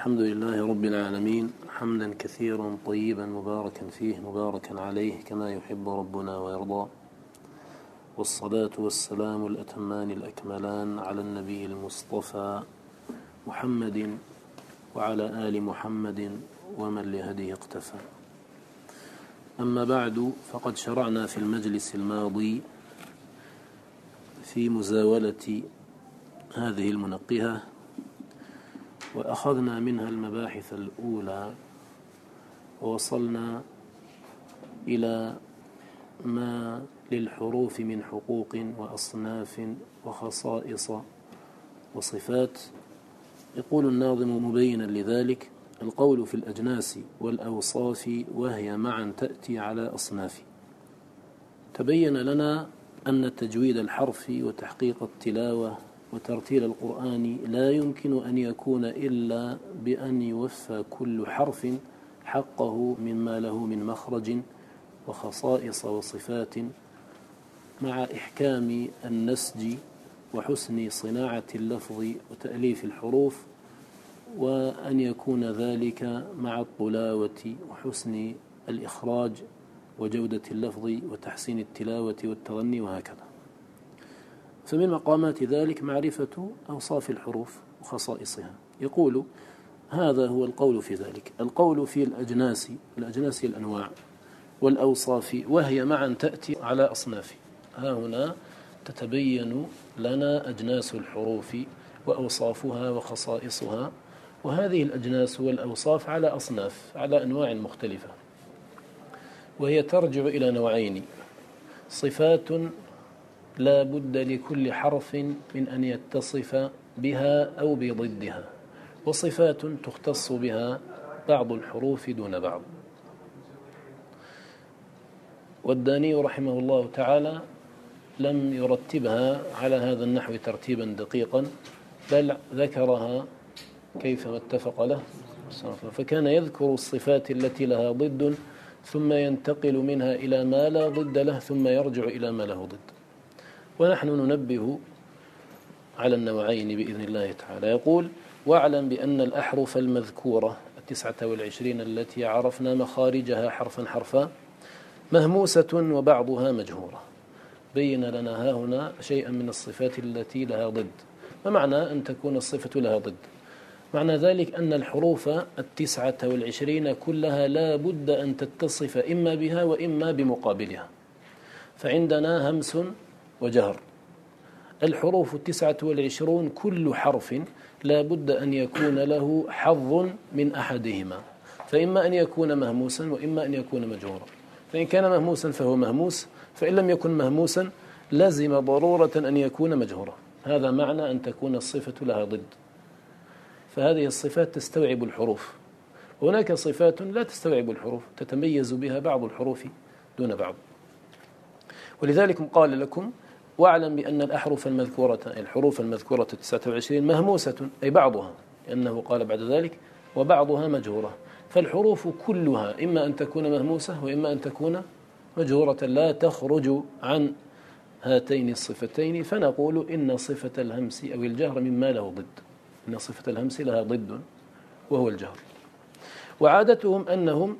الحمد لله رب العالمين حمدا كثيرا طيبا مباركا فيه مباركا عليه كما يحب ربنا ويرضى، والصلاة والسلام الأتمان الأكملان على النبي المصطفى محمد وعلى آل محمد ومن لهديه اقتفى. أما بعد، فقد شرعنا في المجلس الماضي في مزاولة هذه المنقهة، وأخذنا منها المباحث الأولى ووصلنا إلى ما للحروف من حقوق وأصناف وخصائص وصفات. يقول الناظم مبينا لذلك: القول في الأجناس والأوصاف وهي معا تأتي على أصناف. تبين لنا أن تجويد الحرف وتحقيق التلاوة وترتيل القرآن لا يمكن أن يكون إلا بأن يوفى كل حرف حقه مما له من مخرج وخصائص وصفات، مع إحكام النسج وحسن صناعة اللفظ وتأليف الحروف، وأن يكون ذلك مع الطلاوة وحسن الإخراج وجودة اللفظ وتحسين التلاوة والتغني وهكذا. فمن مقامات ذلك معرفة أوصاف الحروف وخصائصها. يقول: هذا هو القول في ذلك. القول في الأجناس الأنواع والأوصاف وهي معا تأتي على أصناف. ها هنا تتبين لنا أجناس الحروف وأوصافها وخصائصها، وهذه الأجناس والأوصاف على أصناف، على أنواع مختلفة، وهي ترجع إلى نوعين: صفات لا بد لكل حرف من أن يتصف بها أو بضدها، وصفات تختص بها بعض الحروف دون بعض. والداني رحمه الله تعالى لم يرتبها على هذا النحو ترتيبا دقيقا، بل ذكرها كيفما اتفق له، فكان يذكر الصفات التي لها ضد ثم ينتقل منها إلى ما لا ضد له ثم يرجع إلى ما له ضد. ونحن ننبه على النوعين بإذن الله تعالى. يقول: واعلم بأن الأحرف المذكورة 29 التي عرفنا مخارجها حرفا حرفا مهموسة وبعضها مجهورة. بين لنا هنا شيئا من الصفات التي لها ضد. ما معنى أن تكون الصفة لها ضد؟ معنى ذلك أن الحروف 29 كلها لا بد أن تتصف إما بها وإما بمقابلها. فعندنا همس وجهر. الحروف 29 كل حرف لا بد أن يكون له حظ من أحدهما، فإما أن يكون مهموسا وإما أن يكون مجهورا. فإن كان مهموسا فهو مهموس، فإن لم يكن مهموسا لازم ضرورة أن يكون مجهورا. هذا معنى أن تكون الصفة لها ضد. فهذه الصفات تستوعب الحروف، هناك صفات لا تستوعب الحروف، تتميز بها بعض الحروف دون بعض. ولذلك قال لكم: واعلم بأن الحروف المذكورة 29 مهموسة، أي بعضها، لأنه قال بعد ذلك: وبعضها مجهورة. فالحروف كلها إما أن تكون مهموسة وإما أن تكون مجهورة، لا تخرج عن هاتين الصفتين. فنقول إن صفة الهمس أو الجهر مما له ضد، إن صفة الهمس لها ضد وهو الجهر. وعادتهم أنهم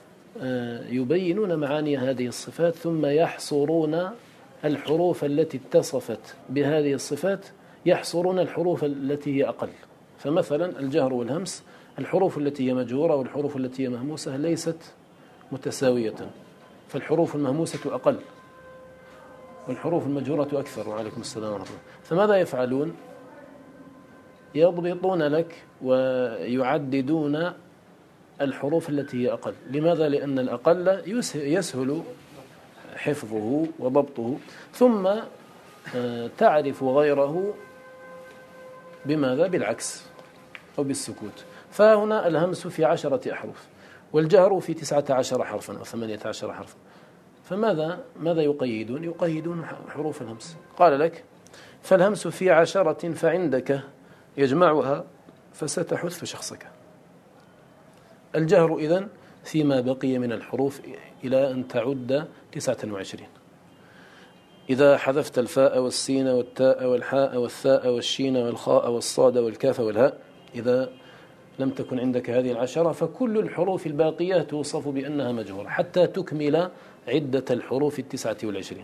يبينون معاني هذه الصفات ثم يحصرون الحروف التي اتصفت بهذه الصفات، يحصرون الحروف التي هي أقل. فمثلا الجهر والهمس، الحروف التي هي مجهورة والحروف التي هي مهموسة ليست متساوية، فالحروف المهموسة أقل والحروف المجهورة أكثر. وعليكم السلام ورحمة الله. فماذا يفعلون؟ يضبطون لك ويعددون الحروف التي هي أقل. لماذا؟ لأن الأقل يسهل حفظه وضبطه، ثم تعرف غيره بماذا؟ بالعكس أو بالسكوت. فهنا الهمس في 10 أحرف والجهر في 19 حرفا أو 18 حرفا. فماذا يقيدون حروف الهمس. قال لك: فالهمس في 10 فعندك يجمعها فستحث شخصك. الجهر إذن فيما بقي من الحروف إلى أن تعد 29. إذا حذفت الفاء والسين والتاء والحاء والثاء والشين والخاء والصاد والكاف والهاء، إذا لم تكن عندك هذه 10 فكل الحروف الباقية توصف بأنها مجهورة حتى تكمل عدة الحروف 29.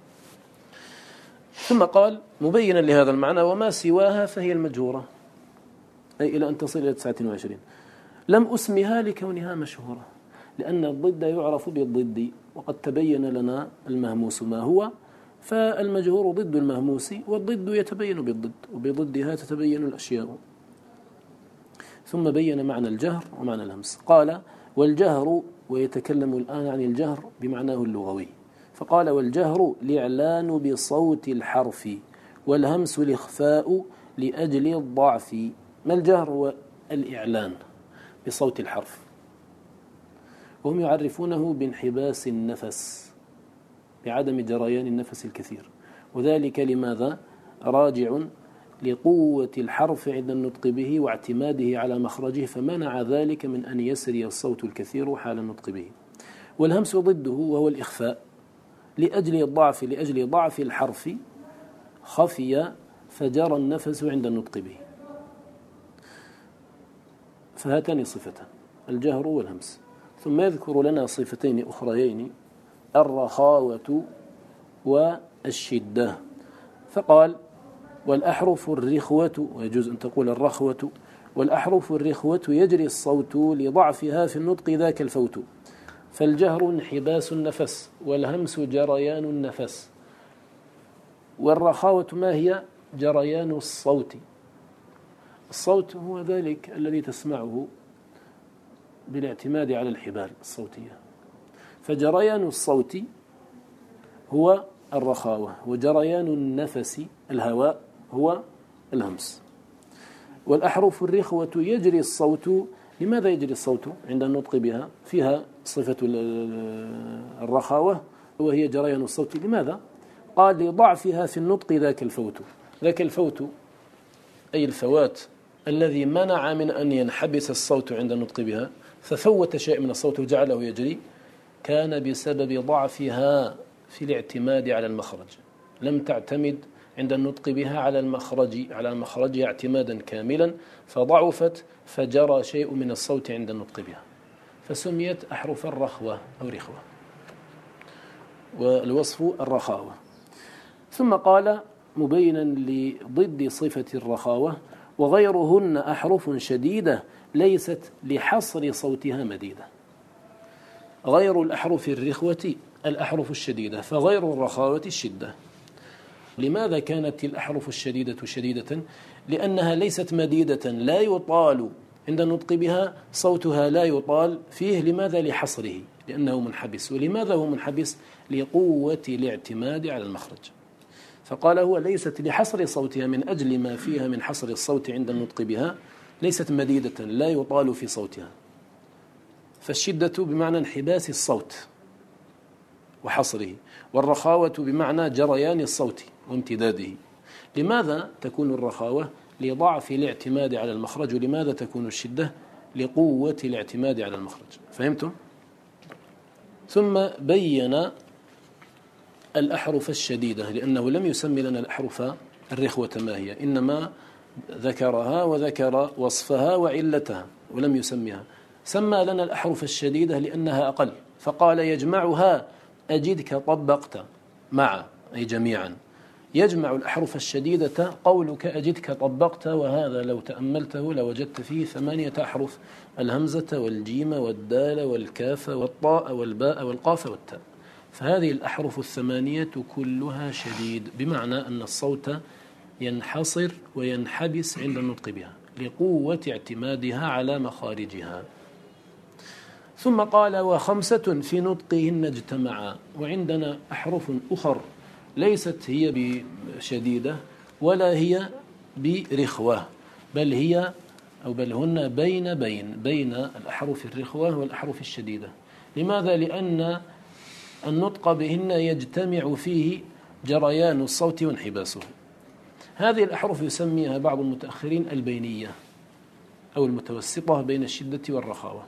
ثم قال مبينا لهذا المعنى وما سواها فهي المجهورة، أي إلى أن تصل إلى 29. لم أسمها لكونها مشهورة، لأن الضد يعرف بالضد، وقد تبين لنا المهموس ما هو، فالمجهور ضد المهموس، والضد يتبين بالضد، وبضدها تتبين الأشياء. ثم بين معنى الجهر ومعنى الهمس. قال والجهر، ويتكلم الآن عن الجهر بمعناه اللغوي، فقال والجهر الإعلان بصوت الحرف، والهمس الإخفاء لأجل الضعف. ما الجهر؟ هو الإعلان بصوت الحرف، وهم يعرفونه بانحباس النفس، بعدم جريان النفس الكثير، وذلك لماذا؟ راجع لقوة الحرف عند النطق به واعتماده على مخرجه، فمنع ذلك من أن يسري الصوت الكثير حال النطق به. والهمس ضده وهو الإخفاء، لأجل ضعف الحرف خفي فجرى النفس عند النطق به. فهاتان صفتان، الجهر والهمس. ثم يذكر لنا صفتين أخريين، الرخاوة والشدة، فقال والأحرف الرخوة، ويجوز أن تقول الرخوة، والأحرف الرخوة يجري الصوت لضعفها في النطق ذاك الفوت، فالجهر انحباس النفس، والهمس جريان النفس، والرخاوة ما هي؟ جريان الصوت. الصوت هو ذلك الذي تسمعه بالاعتماد على الحبال الصوتية، فجريان الصوت هو الرخاوة، وجريان النفس الهواء هو الهمس. والأحرف الرخوة يجري الصوت. لماذا يجري الصوت عند النطق بها؟ فيها صفة الرخاوة وهي جريان الصوت. لماذا؟ قال لضعفها في النطق ذاك الفوت. ذاك الفوت أي الفوات الذي منع من أن ينحبس الصوت عند النطق بها، ففوت شيء من الصوت وجعله يجري، كان بسبب ضعفها في الاعتماد على المخرج. لم تعتمد عند النطق بها على المخرج اعتمادا كاملا، فضعفت فجرى شيء من الصوت عند النطق بها، فسميت أحرف الرخوة أو رخوة، والوصف الرخاوة. ثم قال مبينا لضد صفة الرخاوة وغيرهن أحرف شديدة ليست لحصر صوتها مديدة. غير الأحرف الرخوة الأحرف الشديدة، فغير الرخاوة الشدة. لماذا كانت الأحرف الشديدة شديدة؟ لأنها ليست مديدة، لا يطال عند النطق بها، صوتها لا يطال فيه. لماذا؟ لحصره، لأنه منحبس. ولماذا هو منحبس؟ لقوة الاعتماد على المخرج. فقال هو ليست لحصر صوتها، من أجل ما فيها من حصر الصوت عند النطق بها، ليست مديدة لا يطال في صوتها. فالشدة بمعنى انحباس الصوت وحصره، والرخاوة بمعنى جريان الصوت وامتداده. لماذا تكون الرخاوة؟ لضعف الاعتماد على المخرج. ولماذا تكون الشدة؟ لقوة الاعتماد على المخرج. فهمتم؟ ثم بين الأحرف الشديدة، لأنه لم يسمي لنا الأحرف الرخوة ما هي، إنما ذكرها وذكر وصفها وعلتها ولم يسميها. سمى لنا الأحرف الشديدة لأنها أقل، فقال يجمعها أجدك طبقت مع، أي جميعا. يجمع الأحرف الشديدة قولك أجدك طبقت، وهذا لو تأملته لوجدت فيه 8 أحرف: الهمزة والجيم والدال والكاف والطاء والباء والقاف والتاء. فهذه الأحرف 8 كلها شديد، بمعنى أن الصوت ينحصر وينحبس عند النطق بها لقوة اعتمادها على مخارجها. ثم قال وخمسة في نطقهن اجتمعا. وعندنا أحرف أخر ليست هي بشديدة ولا هي برخوة، بل هن بين الأحرف الرخوة والأحرف الشديدة. لماذا؟ لأن النطق بهن يجتمع فيه جريان الصوت وانحباسه. هذه الأحرف يسميها بعض المتأخرين البينية أو المتوسطة بين الشدة والرخاوة،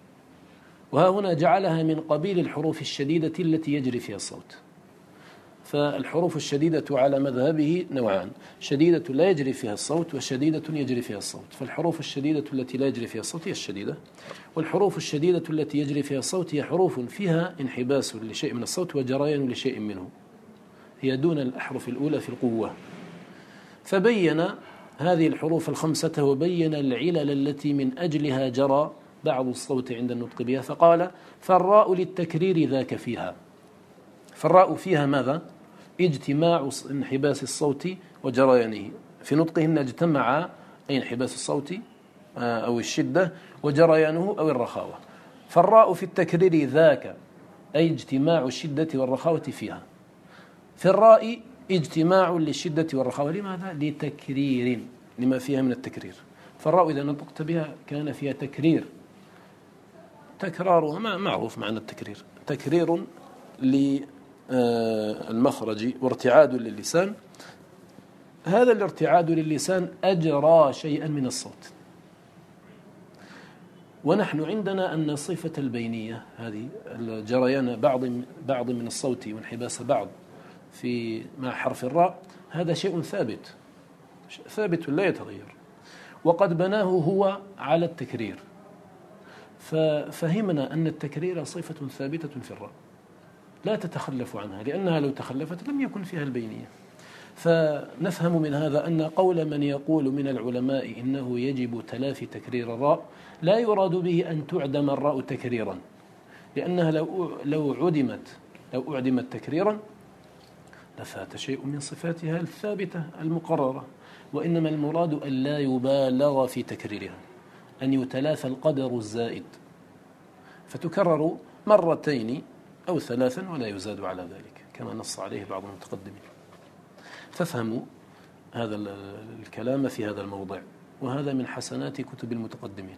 وها هنا جعلها من قبيل الحروف الشديدة التي يجري فيها الصوت. فالحروف الشديدة على مذهبه نوعان: شديدة لا يجري فيها الصوت وشديدة يجري فيها الصوت. فالحروف الشديدة التي لا يجري فيها الصوت هي الشديدة، والحروف الشديدة التي يجري فيها الصوت هي حروف فيها انحباس لشيء من الصوت وجريان لشيء منه، هي دون الأحرف الأولى في القوة. فبين هذه الحروف الخمسة وبين العلل التي من أجلها جرى بعض الصوت عند النطق بها، فقال: فالراء للتكرير ذاك فيها. فالراء فيها ماذا؟ اجتماع انحباس الصوت وجريانه، في نطقهن اجتمع أي انحباس الصوت أو الشدة وجريانه أو الرخاوة. فالراء في التكرير ذاك أي اجتماع الشدة والرخاوة فيها. في الراء اجتماع للشدة والرخاوة، لماذا؟ لتكرير، لما فيها من التكرير. فالراء إذا نطقت بها كان فيها تكرير، تكرارها معروف معنى التكرير، تكرير للمخرج وارتعاد للسان. هذا الارتعاد للسان أجرى شيئا من الصوت. ونحن عندنا أن صفة البينية هذه الجريان بعض من الصوت وانحباس بعض مع حرف الراء، هذا شيء ثابت لا يتغير، وقد بناه هو على التكرير. ففهمنا أن التكرير صفة ثابتة في الراء لا تتخلف عنها، لأنها لو تخلفت لم يكن فيها البينية. فنفهم من هذا أن قول من يقول من العلماء إنه يجب تلافي تكرير الراء لا يراد به أن تعدم الراء تكريرا، لأنها لو أعدمت تكريرا لفات شيء من صفاتها الثابتة المقررة، وإنما المراد أن لا يبالغ في تكريرها، أن يتلافى القدر الزائد، فتكرر مرتين أو ثلاثا ولا يزاد على ذلك كما نص عليه بعض المتقدمين. فافهموا هذا الكلام في هذا الموضع، وهذا من حسنات كتب المتقدمين.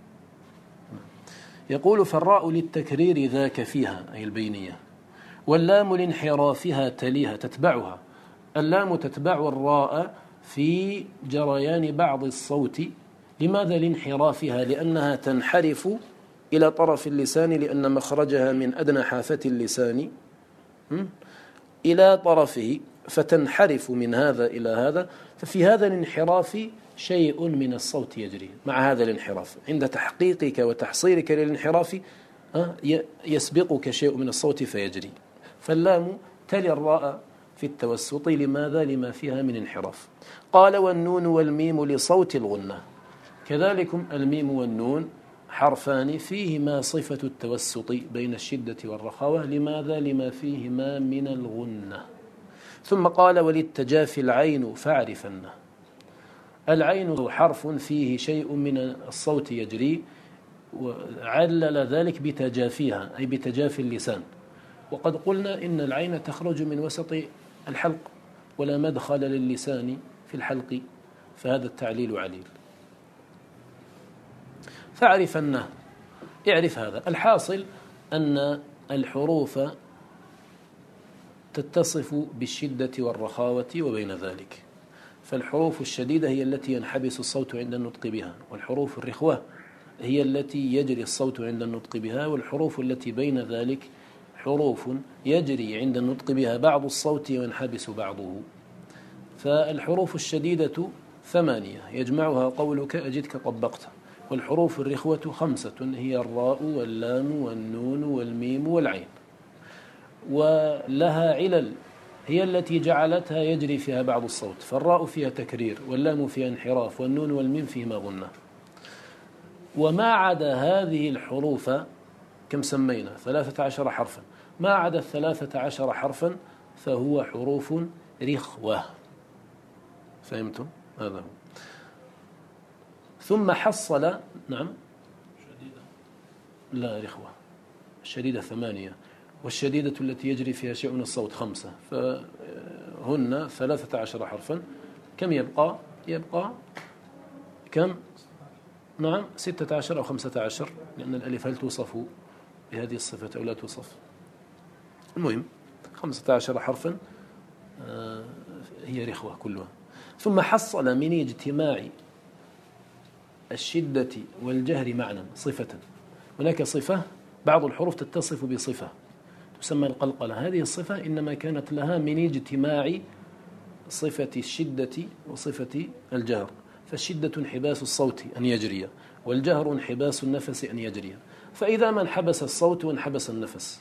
يقول: فالراء للتكرير ذاك فيها أي البينية، واللام لانحرافها تليها تتبعها. اللام تتبع الراء في جريان بعض الصوت. لماذا لانحرافها؟ لأنها تنحرف إلى طرف اللسان، لأن مخرجها من أدنى حافة اللسان إلى طرفه، فتنحرف من هذا إلى هذا. ففي هذا الانحراف شيء من الصوت يجري. مع هذا الانحراف عند تحقيقك وتحصيلك للانحراف يسبقك شيء من الصوت فيجري. فاللام تلي الراء في التوسط. لماذا؟ لما فيها من انحراف. قال: والنون والميم لصوت الغنة. كذلكم الميم والنون حرفان فيهما صفة التوسط بين الشدة والرخاوة. لماذا؟ لما فيهما من الغنة. ثم قال: وللتجافي العين فاعرفنه. العين حرف فيه شيء من الصوت يجري، وعلل ذلك بتجافيها أي بتجافي اللسان. وقد قلنا إن العين تخرج من وسط الحلق ولا مدخل للسان في الحلق، فهذا التعليل عليل. فاعرفنه، اعرف هذا. الحاصل أن الحروف تتصف بالشدة والرخاوة وبين ذلك. فالحروف الشديدة هي التي ينحبس الصوت عند النطق بها، والحروف الرخوة هي التي يجري الصوت عند النطق بها، والحروف التي بين ذلك حروف يجري عند النطق بها بعض الصوت وينحبس بعضه. فالحروف الشديدة 8 يجمعها قولك أجدك طبقت. والحروف الرخوة 5 هي الراء واللام والنون والميم والعين، ولها علل هي التي جعلتها يجري فيها بعض الصوت. فالراء فيها تكرير، واللام فيها انحراف، والنون والميم فيهما غنة. وما عدا هذه الحروف كم سمينا؟ 13 حرفا. ما عدا 13 حرفا فهو حروف رخوة. فهمتم؟ هذا هو. ثم حصل. نعم. شديدة. لا، رخوة. الشديدة 8، والشديدة التي يجري فيها شيء من الصوت 5، فهن 13 حرفا. كم يبقى؟ يبقى كم؟ نعم 16 أو 15، لأن الألف هل توصف بهذه الصفة أو لا توصف؟ المهم 15 حرفا هي رخوة كلها. ثم حصل من اجتماع الشدة والجهر معنى صفة. هناك صفة، بعض الحروف تتصف بصفة، تسمى القلقلة. هذه الصفة إنما كانت لها من اجتماع صفة الشدة وصفة الجهر، فالشدة انحباس الصوت أن يجري، والجهر انحباس النفس أن يجري. فإذا ما انحبس الصوت وانحبس النفس،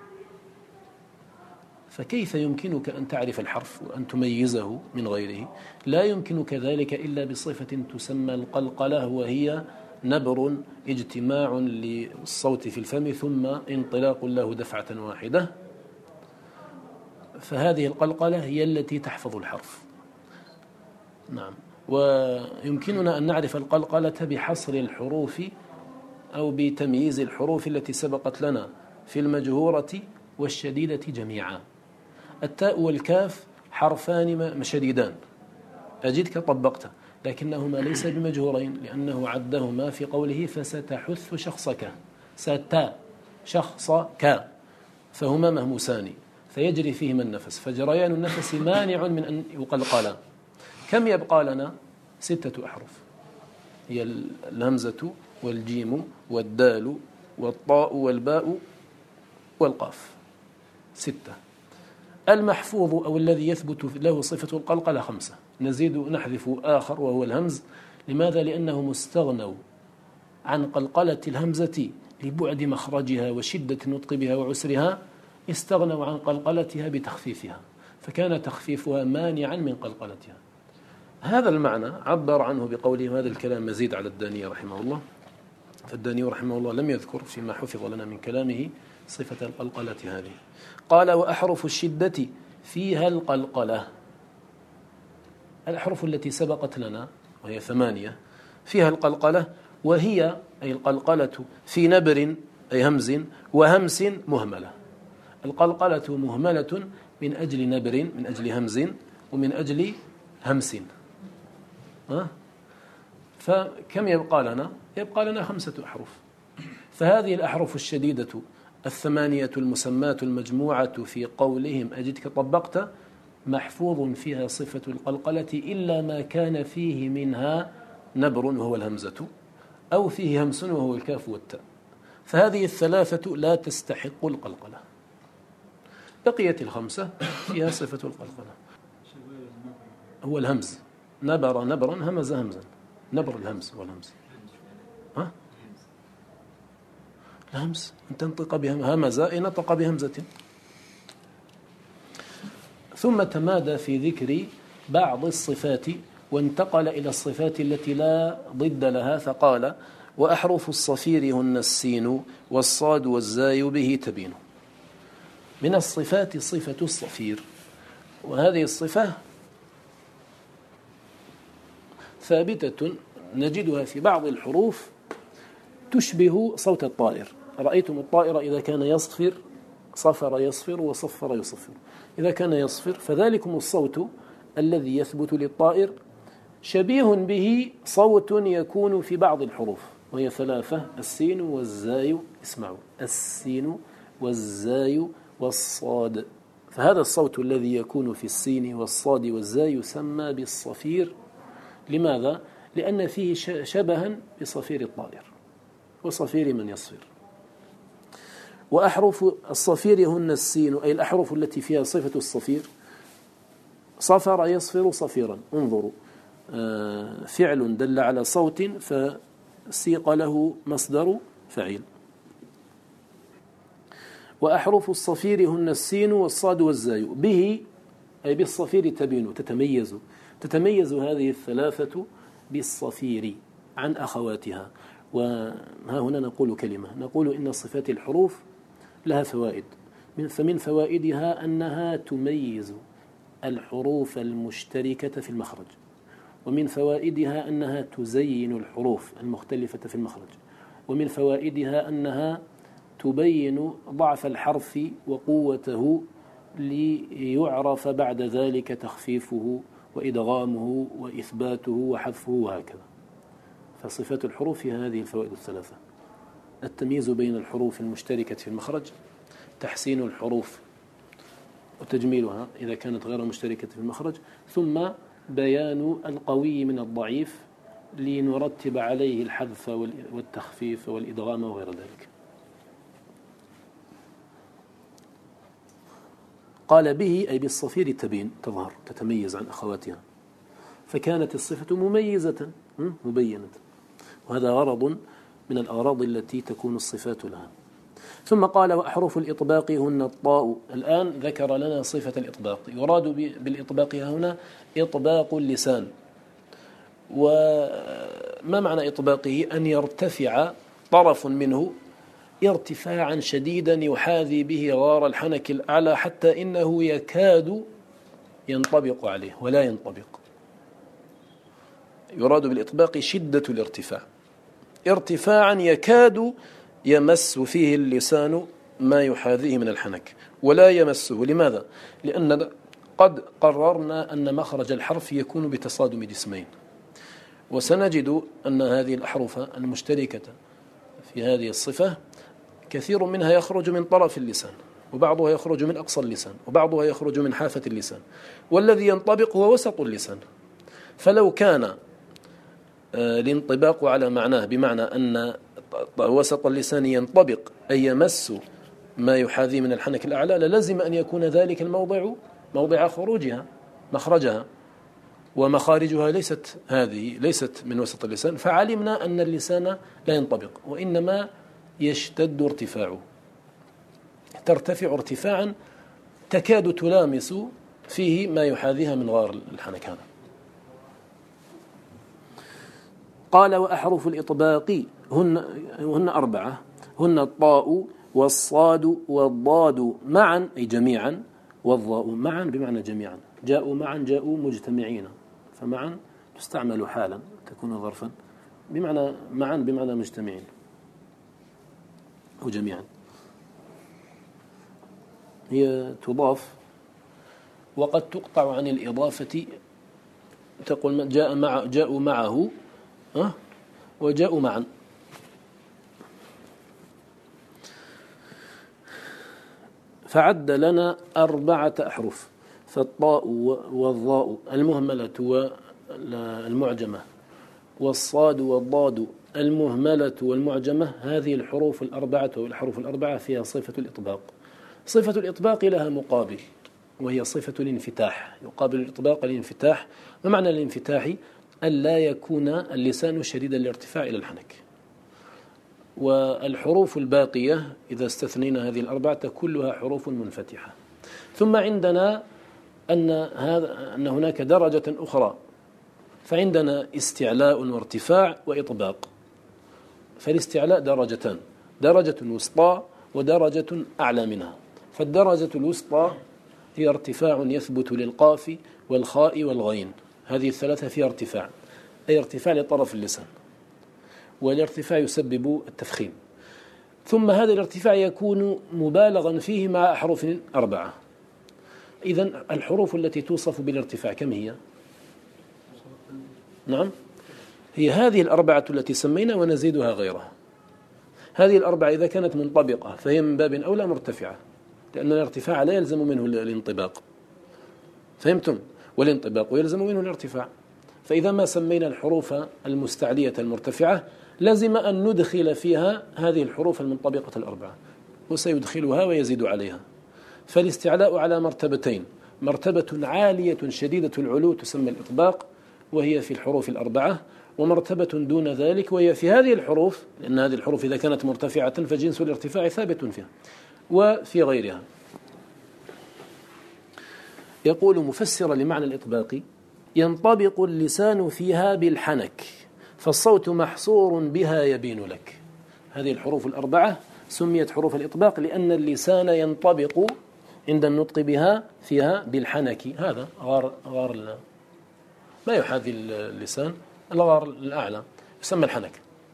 فكيف يمكنك أن تعرف الحرف وأن تميزه من غيره؟ لا يمكنك ذلك إلا بصفة تسمى القلقلة، وهي نبر اجتماع للصوت في الفم ثم انطلاق له دفعة واحدة. فهذه القلقلة هي التي تحفظ الحرف. نعم. ويمكننا أن نعرف القلقلة بحصر الحروف أو بتمييز الحروف التي سبقت لنا في المجهورة والشديدة جميعا. التاء والكاف حرفان شديدان، أجدك طبقت، لكنهما ليس بمجهورين، لأنه عدهما في قوله فستحث شخصك، ستا شخصك، فهما مهموسان فيجري فيهما النفس، فجريان النفس مانع من أن يقلقلا. كم يبقى لنا؟ 6 أحرف، هي الهمزة والجيم والدال والطاء والباء والقاف، 6. المحفوظ أو الذي يثبت له صفة القلقلة 5، نزيد نحذف آخر وهو الهمز. لماذا؟ لأنه مستغنوا عن قلقلة الهمزة لبعد مخرجها وشدة النطق بها وعسرها، استغنوا عن قلقلتها بتخفيفها، فكان تخفيفها مانعا من قلقلتها. هذا المعنى عبر عنه بقوله، هذا الكلام مزيد على الداني رحمه الله، فالداني رحمه الله لم يذكر فيما حفظ لنا من كلامه صفة القلقلة هذه. قال وأحرف الشدة فيها القلقلة، الأحرف التي سبقت لنا وهي 8 فيها القلقلة، وهي أي القلقلة في نبر أي همز وهمس مهملة. القلقلة مهملة من أجل نبر، من أجل همز، ومن أجل همس. فكم يبقى لنا؟ يبقى لنا 5 أحرف. فهذه الأحرف الشديدة 8 المسمات المجموعة في قولهم أجدك طبقت، محفوظ فيها صفة القلقلة إلا ما كان فيه منها نبر وهو الهمزة، أو فيه همس وهو الكاف والتاء، فهذه 3 لا تستحق القلقلة. بقية 5 فيها صفة القلقلة. هو الهمز، نبر نبرا، همز همزا، نبر الهمز والهمز. الهمز أن تنطق بهمز، نطق بهمزة. ثم تمادى في ذكر بعض الصفات وانتقل إلى الصفات التي لا ضد لها، فقال وأحرف الصفير هن السين والصاد والزاي به تبين. من الصفات صفة الصفير، وهذه الصفة ثابتة نجدها في بعض الحروف تشبه صوت الطائر. رأيتم الطائر إذا كان يصفر صفر يصفر وصفر يصفر، إذا كان يصفر فذلكم الصوت الذي يثبت للطائر شبيه به صوت يكون في بعض الحروف، وهي 3: السين والزاي، اسمعوا، السين والزاي والصاد. فهذا الصوت الذي يكون في السين والصاد والزاي يسمى بالصفير. لماذا؟ لأن فيه شبها بصفير الطائر وصفير من يصفر. وأحرف الصفير هن السين، أي الأحرف التي فيها صفة الصفير. صفر يصفر صفيرا، انظروا، فعل دل على صوت فسيق له مصدر فعيل. وأحرف الصفير هن السين والصاد والزاي به، أي بالصفير تبين، تتميز هذه 3 بالصفير عن أخواتها. وها هنا نقول كلمة، نقول إن صفات الحروف لها فوائد، فمن فوائدها أنها تميز الحروف المشتركة في المخرج، ومن فوائدها أنها تزين الحروف المختلفة في المخرج، ومن فوائدها أنها تبين ضعف الحرف وقوته ليعرف بعد ذلك تخفيفه وإدغامه وإثباته وحذفه وهكذا. فصفات الحروف فيها هذه الفوائد 3: التمييز بين الحروف المشتركة في المخرج، تحسين الحروف وتجميلها إذا كانت غير مشتركة في المخرج، ثم بيان القوي من الضعيف لنرتب عليه الحذف والتخفيف والإدغام وغير ذلك. قال به أي بالصفير تبين، تظهر، تتميز عن أخواتها، فكانت الصفة مميزة مبينة، وهذا غرض من الأغراض التي تكون الصفات لها. ثم قال وأحرف الإطباق هن الطاء. الآن ذكر لنا صفة الإطباق، يراد بالإطباق هنا إطباق اللسان. وما معنى إطباقه؟ أن يرتفع طرف منه ارتفاعا شديدا يحاذي به غار الحنك الأعلى حتى إنه يكاد ينطبق عليه ولا ينطبق. يراد بالإطباق شدة الارتفاع، ارتفاعا يكاد يمس فيه اللسان ما يحاذيه من الحنك ولا يمسه. لماذا؟ لأن قد قررنا أن مخرج الحرف يكون بتصادم جسمين، وسنجد أن هذه الأحرف المشتركة في هذه الصفة كثير منها يخرج من طرف اللسان، وبعضها يخرج من أقصى اللسان، وبعضها يخرج من حافة اللسان، والذي ينطبق هو وسط اللسان. فلو كان الانطباق على معناه بمعنى أن وسط اللسان ينطبق أي يمس ما يحاذي من الحنك الأعلى، للزم أن يكون ذلك الموضع موضع خروجها، مخرجها، ومخارجها ليست من وسط اللسان، فعلمنا أن اللسان لا ينطبق وإنما يشتد ارتفاعه، ترتفع ارتفاعا تكاد تلامس فيه ما يحاذيها من غار الحنك هذا. قال وأحرف الإطباق هن أربعة، هن الطاء والصاد والضاد معا أي جميعا، والضاء معا بمعنى جميعا، جاءوا معا جاءوا مجتمعين، فمعا تستعمل حالا تكون ظرفا بمعنى معا بمعنى مجتمعين أو جميعا. هي تضاف وقد تقطع عن الإضافة، تقول جاءوا معه وجاءوا معا. فعد لنا 4 أحرف، فالطاء والضاء المهملة والمعجمة، والصاد والضاد المهملة والمعجمة، هذه الحروف الأربعة والحروف الأربعة فيها صفة الإطباق. صفة الإطباق لها مقابل وهي صفة الانفتاح، يقابل الإطباق الانفتاح. ما معنى الانفتاح؟ ألا يكون اللسان شديد الارتفاع إلى الحنك. والحروف الباقية إذا استثنينا هذه الأربعة كلها حروف منفتحة. ثم عندنا أن هناك درجة أخرى، فعندنا استعلاء وارتفاع وإطباق. فالاستعلاء درجتان، درجة وسطى ودرجة أعلى منها. فالدرجة الوسطى هي ارتفاع يثبت للقاف والخاء والغين، هذه الثلاثة فيها ارتفاع، أي ارتفاع لطرف اللسان، والارتفاع يسبب التفخيم. ثم هذا الارتفاع يكون مبالغا فيه مع أحرف 4. إذن الحروف التي توصف بالارتفاع كم هي؟ نعم، هي هذه 4 التي سمينا ونزيدها غيرها. هذه 4 إذا كانت منطبقة فهي من باب أولى مرتفعة، لأن الارتفاع لا يلزم منه الانطباق، فهمتم؟ والانطباق يلزم منه الارتفاع. فإذا ما سمينا الحروف المستعلية المرتفعة لازم أن ندخل فيها هذه الحروف المنطبقة 4، وسيدخلها ويزيد عليها. فالاستعلاء على مرتبتين، مرتبة عالية شديدة العلو تسمى الإطباق وهي في الحروف 4، ومرتبة دون ذلك وهي في هذه الحروف، لأن هذه الحروف إذا كانت مرتفعة فجنس الارتفاع ثابت فيها، وفي غيرها. يقول مفسرا لمعنى الإطباق: ينطبق اللسان فيها بالحنك، فالصوت محصور بها يبين لك. هذه الحروف 4 سميت حروف الإطباق لأن اللسان ينطبق عند النطق بها فيها بالحنك، هذا غار ما يحاذي اللسان، الغار الأعلى يسمى الحنك.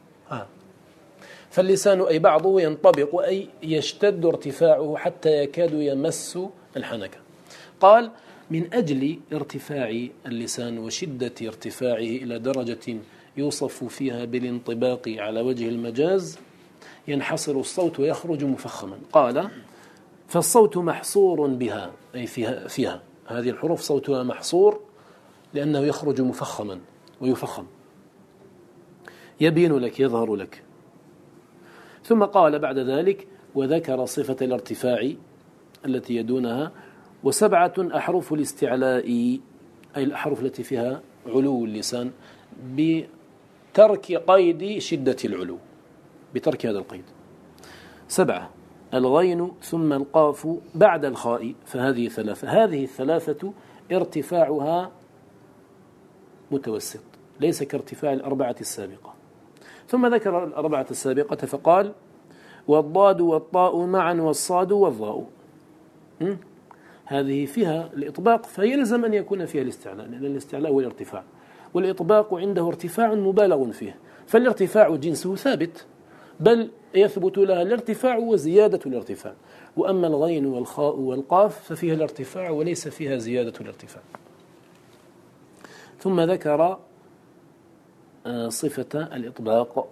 فاللسان أي بعضه ينطبق أي يشتد ارتفاعه حتى يكاد يمس الحنك. قال: من أجل ارتفاع اللسان وشدة ارتفاعه إلى درجة يوصف فيها بالانطباق على وجه المجاز ينحصر الصوت ويخرج مفخما. قال: فالصوت محصور بها أي فيها هذه الحروف صوتها محصور لأنه يخرج مفخما ويفخم، يبين لك، يظهر لك. ثم قال بعد ذلك: وذكر صفة الارتفاع التي يدونها وسبعة أحرف الاستعلاء، أي الأحرف التي فيها علو اللسان بترك قيد شدة العلو، بترك هذا القيد. 7 الغين ثم القاف بعد الخاء، فهذه 3. هذه 3 ارتفاعها متوسط، ليس كارتفاع الأربعة السابقة. ثم ذكر الأربعة السابقة فقال: والضاد والطاء معا والصاد والظاء. هذه فيها الإطباق، فيلزم أن يكون فيها الاستعلاء، لأن الاستعلاء هو الارتفاع، والإطباق عنده ارتفاع مبالغ فيه، فالارتفاع جنسه ثابت، بل يثبت لها الارتفاع وزيادة الارتفاع. وأما الغين والخاء والقاف ففيها الارتفاع وليس فيها زيادة الارتفاع. ثم ذكر صفة الإطباق،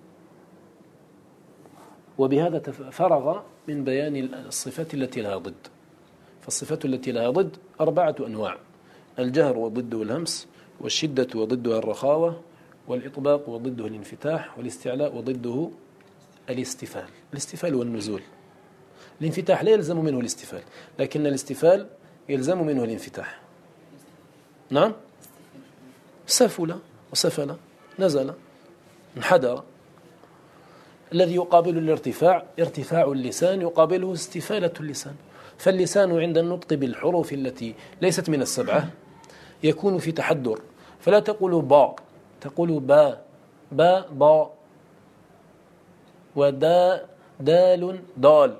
وبهذا فرغ من بيان الصفات التي لها ضد. فالصفات التي لها ضد 4 أنواع: الجهر وضده الهمس، والشدة وضدها الرخاوة، والإطباق وضده الانفتاح، والاستعلاء وضده الاستفال. الاستفال والنزول. الانفتاح لا يلزم منه الاستفال، لكن الاستفال يلزم منه الانفتاح. نعم، سفل وسفل، نزل، انحدر. الذي يقابل الارتفاع ارتفاع اللسان، يقابله استفالة اللسان. فاللسان عند النطق بالحروف التي ليست من 7 يكون في تحدر، فلا تقول با، تقول با، با با، ودا دال دال،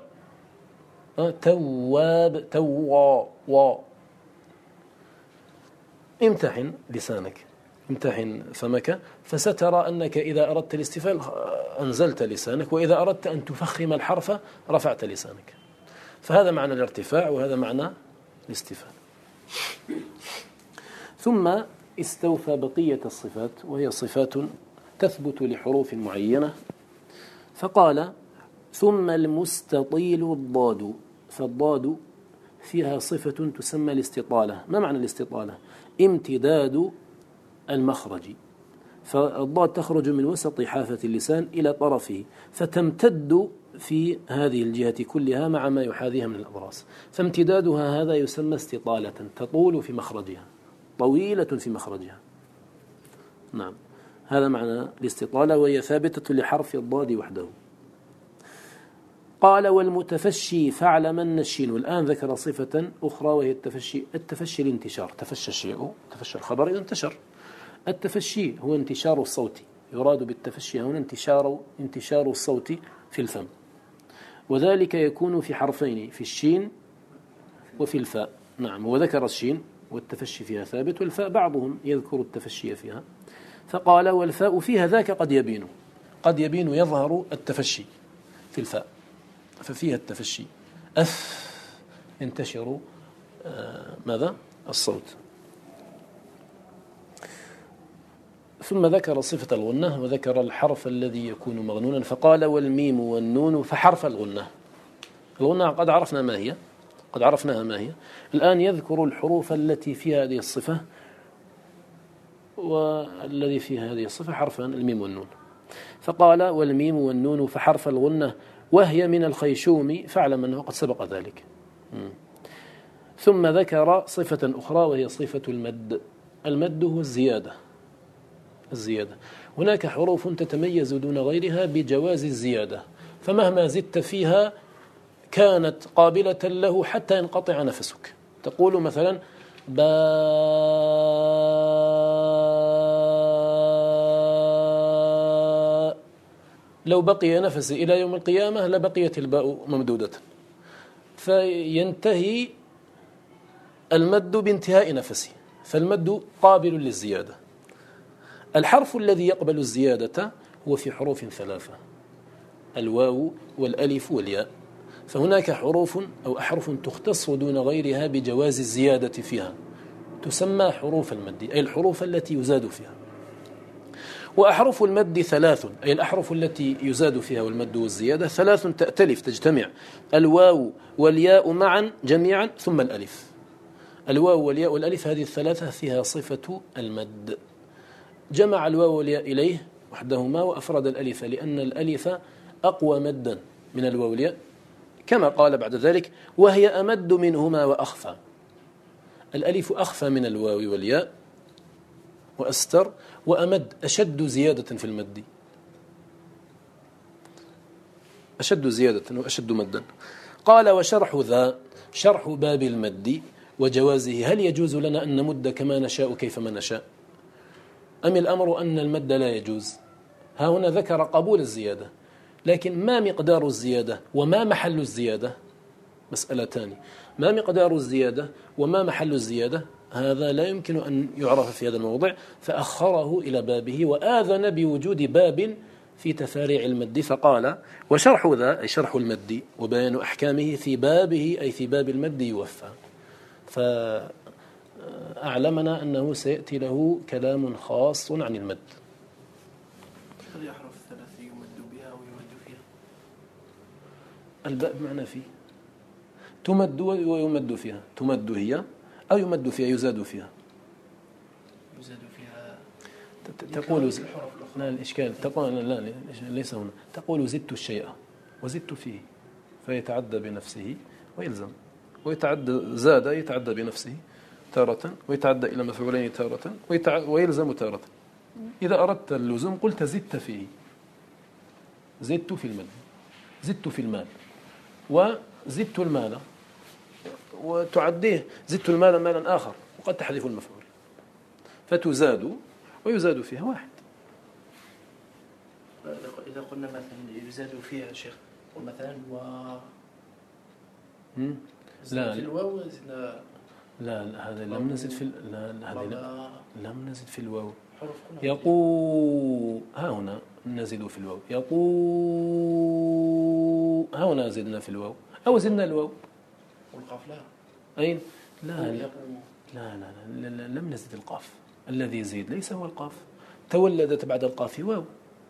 تواب توا وا. امتحن لسانك، امتحن فمك، فسترى أنك إذا أردت الاستفال أنزلت لسانك، وإذا أردت أن تفخم الحرف رفعت لسانك. فهذا معنى الارتفاع وهذا معنى الاستفال. ثم استوفى بقية الصفات، وهي صفات تثبت لحروف معينة، فقال: ثم المستطيل الضاد. فالضاد فيها صفة تسمى الاستطالة. ما معنى الاستطالة؟ امتداد المخرج. فالضاد تخرج من وسط حافة اللسان إلى طرفه، فتمتد في هذه الجهة كلها مع ما يحاذيها من الأضراس، فامتدادها هذا يسمى استطالة، تطول في مخرجها، طويلة في مخرجها. نعم، هذا معنى الاستطالة، وهي ثابتة لحرف الضاد وحده. قال: والمتفشي فاعلمن الشين. والآن ذكر صفة أخرى وهي التفشي. التفشي الانتشار، تفشى الشيء، تفشى الخبر إذا انتشر. التفشي هو انتشار الصوت، يراد بالتفشي هنا انتشار الصوت في الفم، وذلك يكون في حرفين، في الشين وفي الفاء. نعم، وذكر الشين والتفشي فيها ثابت، والفاء بعضهم يذكر التفشي فيها. فقال: والفاء فيها ذاك قد يبين يظهر التفشي في الفاء، ففيها التفشي، ينتشر ماذا؟ الصوت. ثم ذكر صفة الغنة، وذكر الحرف الذي يكون مغنونا، فقال: والميم والنون فحرف الغنة. الغنة قد عرفنا ما هي، قد عرفناها ما هي. الآن يذكر الحروف التي فيها هذه الصفة، والذي فيها هذه الصفة حرفان، الميم والنون. فقال: والميم والنون فحرف الغنة، وهي من الخيشوم، فاعلم أنه قد سبق ذلك. ثم ذكر صفة أخرى وهي صفة المد. المد هو الزيادة. هناك حروف تتميز دون غيرها بجواز الزيادة، فمهما زدت فيها كانت قابلة له حتى ينقطع نفسك. تقول مثلا باء، لو بقي نفسي إلى يوم القيامة لبقيت الباء ممدودة، فينتهي المد بانتهاء نفسي، فالمد قابل للزيادة. الحرف الذي يقبل الزيادة هو في حروف 3: الواو والألف والياء. فهناك حروف أو أحرف تختص دون غيرها بجواز الزيادة فيها، تسمى حروف المد، أي الحروف التي يزاد فيها. وأحرف المد 3، أي الأحرف التي يزاد فيها والمد والزيادة 3 تأتلف تجتمع: الواو والياء معا جميعا، ثم الألف. الواو والياء والألف، هذه ال3 فيها صفة المد. جمع الواو والياء إليه وحدهما، وأفرد الألف لأن الألف أقوى مدا من الواو والياء، كما قال بعد ذلك وهي أمد منهما وأخفى. الألف أخفى من الواو والياء وأستر، وأمد أشد زيادة في المد، أشد زيادة وأشد مدا. قال وشرح ذا شرح باب المد وجوازه. هل يجوز لنا أن نمد كما نشاء كيفما نشاء، أم الأمر أن المد لا يجوز؟ ها هنا ذكر قبول الزيادة، لكن ما مقدار الزيادة وما محل الزيادة مسألتان. ما مقدار الزيادة وما محل الزيادة هذا لا يمكن أن يعرف في هذا الموضع، فأخره إلى بابه وآذن بوجود باب في تفاريع المد، فقال وشرح ذا أي شرح المد وبيان أحكامه في بابه أي في باب المد يوفى. فأعلمنا أنه سيأتي له كلام خاص عن المد. هل يحرف الثلاثي يمد بها ويمد فيها؟ الباء بمعنى فيه، تمد ويمد فيها، تمد هي أو يمد فيها يزاد فيها. يزاد فيها تقول لا الإشكال تقول لا ليس هنا، تقول زدت الشيء وزدت فيه فيتعدى بنفسه ويلزم، ويتعدى زاد يتعدى بنفسه تارة، ويتعدى إلى مفعولين تارة، ويلزم تارة. إذا أردت اللزوم قلت زدت فيه، زدت في المال، زدت في المال، وزدت المال، وتعديه زدت المال مالا آخر، وقد تحذف المفعول فتزاد ويزاد فيها واحد. إذا قلنا مثلا يزاد فيها يا شيخ مثلا لا في الواو زدنا لا هذا لم نزد في هذا لم نزد في الواو. ها هنا نزد في الواو ها هنا زدنا في الواو أو زدنا الواو والقاف لا أين لا لم نزد القاف. الذي يزيد ليس هو القاف، تولدت بعد القاف واو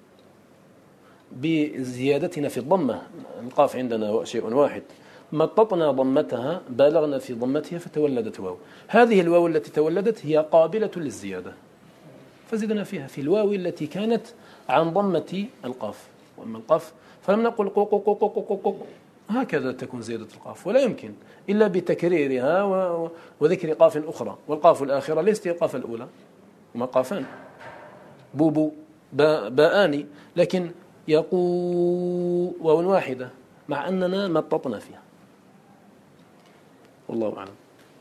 بزيادتنا في الضمة. القاف عندنا شيء واحد، مططنا ضمتها بالغنا في ضمتها فتولدت واو. هذه الواو التي تولدت هي قابلة للزيادة فزدنا فيها في الواو التي كانت عن ضمة القاف. وأما القاف فلم نقل قو هكذا تكون زيادة القاف، ولا يمكن إلا بتكريرها وذكر قاف أخرى، والقاف الآخرة ليست القاف الأولى، هما قافان بوبو باءان، لكن يقو واو واحدة مع أننا مططنا فيها. والله أعلم.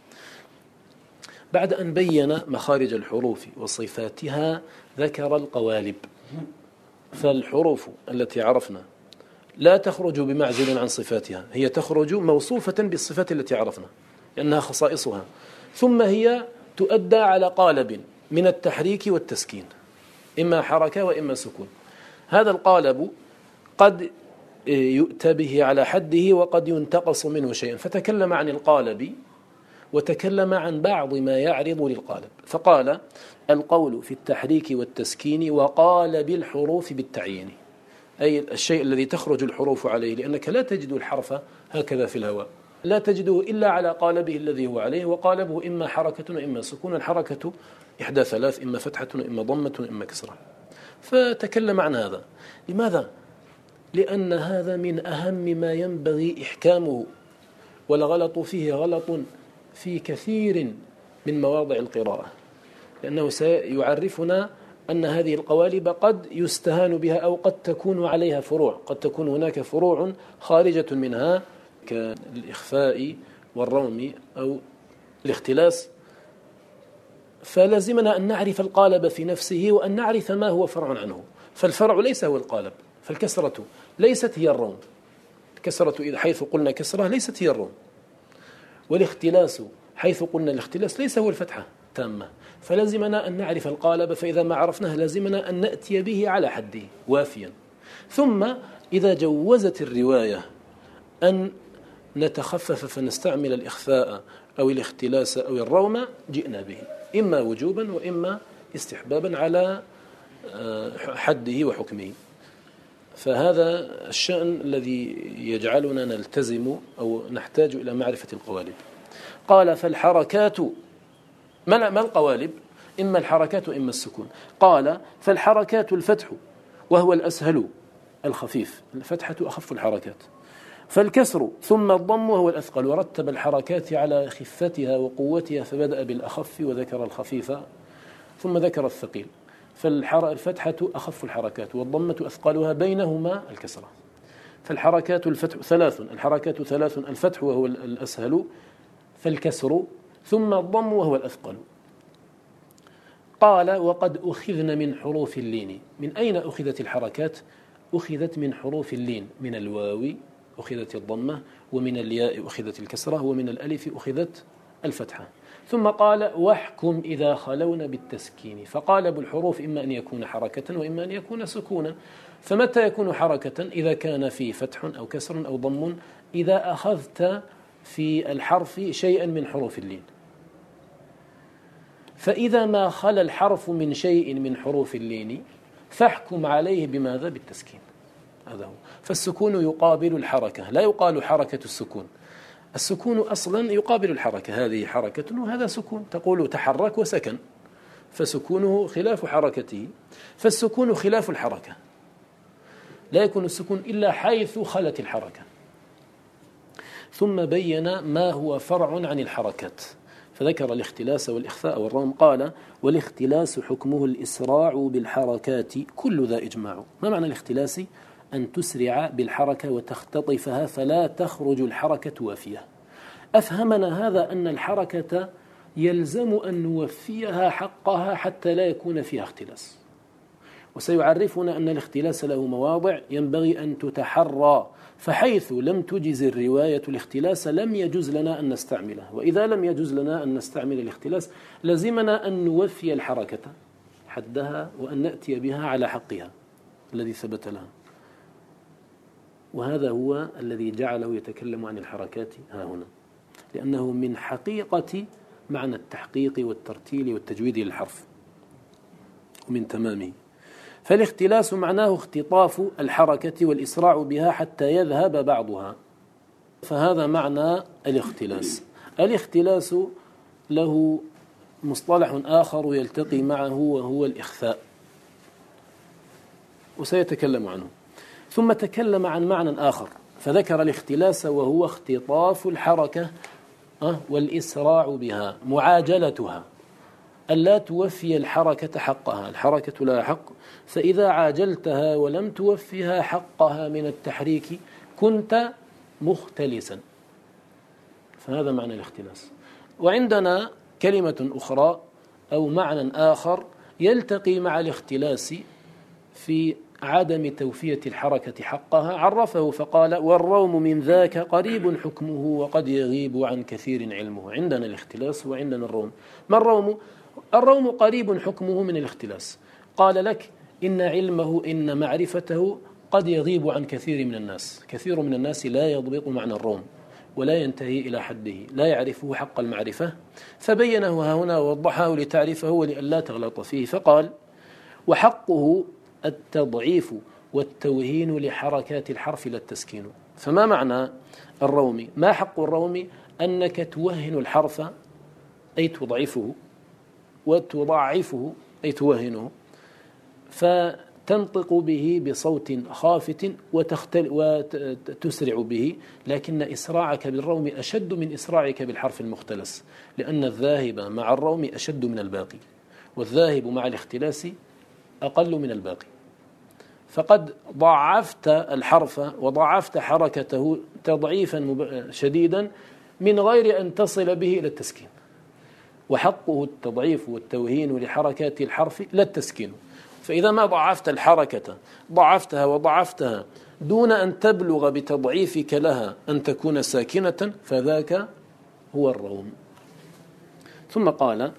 بعد أن بين مخارج الحروف وصفاتها ذكر القوالب. فالحروف التي عرفنا لا تخرج بمعزل عن صفاتها، هي تخرج موصوفة بالصفات التي عرفنا لأنها خصائصها، ثم هي تؤدى على قالب من التحريك والتسكين، إما حركة وإما سكون. هذا القالب قد يؤتى به على حده وقد ينتقص منه شيئا، فتكلم عن القالب وتكلم عن بعض ما يعرض للقالب، فقال القول في التحريك والتسكين وقال بالحروف بالتعيين، أي الشيء الذي تخرج الحروف عليه، لأنك لا تجد الحرف هكذا في الهواء، لا تجده إلا على قالبه الذي هو عليه، وقالبه إما حركة وإما سكون. الحركة إحدى ثلاث، إما فتحة وإما ضمة وإما كسرة. فتكلم عن هذا. لماذا؟ لأن هذا من أهم ما ينبغي إحكامه، والغلط فيه غلط في كثير من مواضع القراءة، لأنه سيعرفنا أن هذه القوالب قد يستهان بها أو قد تكون عليها فروع، قد تكون هناك فروع خارجة منها كالإخفاء والروم أو الاختلاس، فلازمنا أن نعرف القالب في نفسه وأن نعرف ما هو فرع عنه. فالفرع ليس هو القالب، فالكسرة ليست هي الروم، الكسرة إذا حيث قلنا كسرة ليست هي الروم، والاختلاس حيث قلنا الاختلاس ليس هو الفتحة تامة. فلازمنا أن نعرف القالب، فإذا ما عرفناه لازمنا أن نأتي به على حده وافيا. ثم إذا جوزت الرواية أن نتخفف فنستعمل الإخفاء أو الاختلاس أو الروم جئنا به، إما وجوبا وإما استحبابا على حده وحكمه. فهذا الشأن الذي يجعلنا نلتزم أو نحتاج إلى معرفة القوالب. قال فالحركات، ما القوالب؟ إما الحركات وإما السكون. قال فالحركات الفتح وهو الأسهل الخفيف، الفتحة أخف الحركات، فالكسر ثم الضم وهو الأثقل، ورتب الحركات على خفتها وقوتها فبدأ بالأخف وذكر الخفيف ثم ذكر الثقيل. فالفتحة أخف الحركات والضمة أثقلها، بينهما الكسرة. فالحركات الفتح ثلاث، الحركات ثلاث: الفتح وهو الأسهل، فالكسر، ثم الضم وهو الأثقل. قال: وقد أخذن من حروف اللين. من أين أخذت الحركات؟ أخذت من حروف اللين، من الواو أخذت الضمة، ومن الياء أخذت الكسرة، ومن الألف أخذت الفتحة. ثم قال: واحكم إذا خلون بالتسكين. فقال: بالحروف إما أن يكون حركة وإما أن يكون سكونا. فمتى يكون حركة؟ إذا كان فيه فتح أو كسر أو ضم، إذا أخذت في الحرف شيئا من حروف اللين. فإذا ما خلا الحرف من شيء من حروف اللين فاحكم عليه بماذا؟ بالتسكين. هذا هو. فالسكون يقابل الحركة، لا يقال حركة السكون. السكون أصلا يقابل الحركة، هذه حركة وهذا سكون، تقول تحرك وسكن، فسكونه خلاف حركته. فالسكون خلاف الحركة، لا يكون السكون إلا حيث خلت الحركة. ثم بين ما هو فرع عن الحركات، فذكر الاختلاس والإخفاء والروم. قال: والاختلاس حكمه الإسراع بالحركات كل ذا إجماع. ما معنى الاختلاس؟ أن تسرع بالحركة وتختطفها فلا تخرج الحركة وافية. أفهمنا هذا أن الحركة يلزم أن نوفيها حقها حتى لا يكون فيها اختلاس. وسيعرفنا أن الاختلاس له مواضع ينبغي أن تتحرى، فحيث لم تجز الرواية الاختلاس لم يجوز لنا أن نستعمله، وإذا لم يجوز لنا أن نستعمل الاختلاس لزمنا أن نوفي الحركة حدها وأن نأتي بها على حقها الذي ثبت لها. وهذا هو الذي جعله يتكلم عن الحركات ها هنا، لأنه من حقيقة معنى التحقيق والترتيل والتجويد للحرف ومن تمامه. فالاختلاس معناه اختطاف الحركة والإسراع بها حتى يذهب بعضها، فهذا معنى الاختلاس. الاختلاس له مصطلح آخر يلتقي معه وهو الإخفاء، وسيتكلم عنه. ثم تكلم عن معنى آخر فذكر الاختلاس وهو اختطاف الحركة والإسراع بها، معاجلتها، ألا توفي الحركة حقها. الحركة لها حق، فإذا عاجلتها ولم توفيها حقها من التحريك كنت مختلسا. فهذا معنى الاختلاس. وعندنا كلمة أخرى أو معنى آخر يلتقي مع الاختلاس في عدم توفية الحركة حقها، عرفه فقال: والروم من ذاك قريب حكمه وقد يغيب عن كثير علمه. عندنا الاختلاس وعندنا الروم. ما الروم؟ الروم قريب حكمه من الاختلاس. قال لك: إن علمه إن معرفته قد يغيب عن كثير من الناس. كثير من الناس لا يضبط معنى الروم ولا ينتهي إلى حده، لا يعرفه حق المعرفة، فبينه هنا ووضحه لتعرفه ولئلا تغلط فيه. فقال: وحقه التضعيف والتوهين لحركات الحرف لا التسكين. فما معنى الروم؟ ما حق الروم؟ أنك توهن الحرف أي تضعفه، وتضعفه أي توهنه، فتنطق به بصوت خافت وتسرع به، لكن إسراعك بالروم أشد من إسراعك بالحرف المختلس، لأن الذاهب مع الروم أشد من الباقي، والذاهب مع الاختلاس أقل من الباقي. فقد ضعفت الحرف وضعفت حركته تضعيفا شديدا من غير أن تصل به إلى التسكين. وحقه التضعيف والتوهين لحركات الحرف لا التسكين. فإذا ما ضعفت الحركة ضعفتها وضعفتها دون أن تبلغ بتضعيفك لها أن تكون ساكنة، فذاك هو الروم. ثم قال: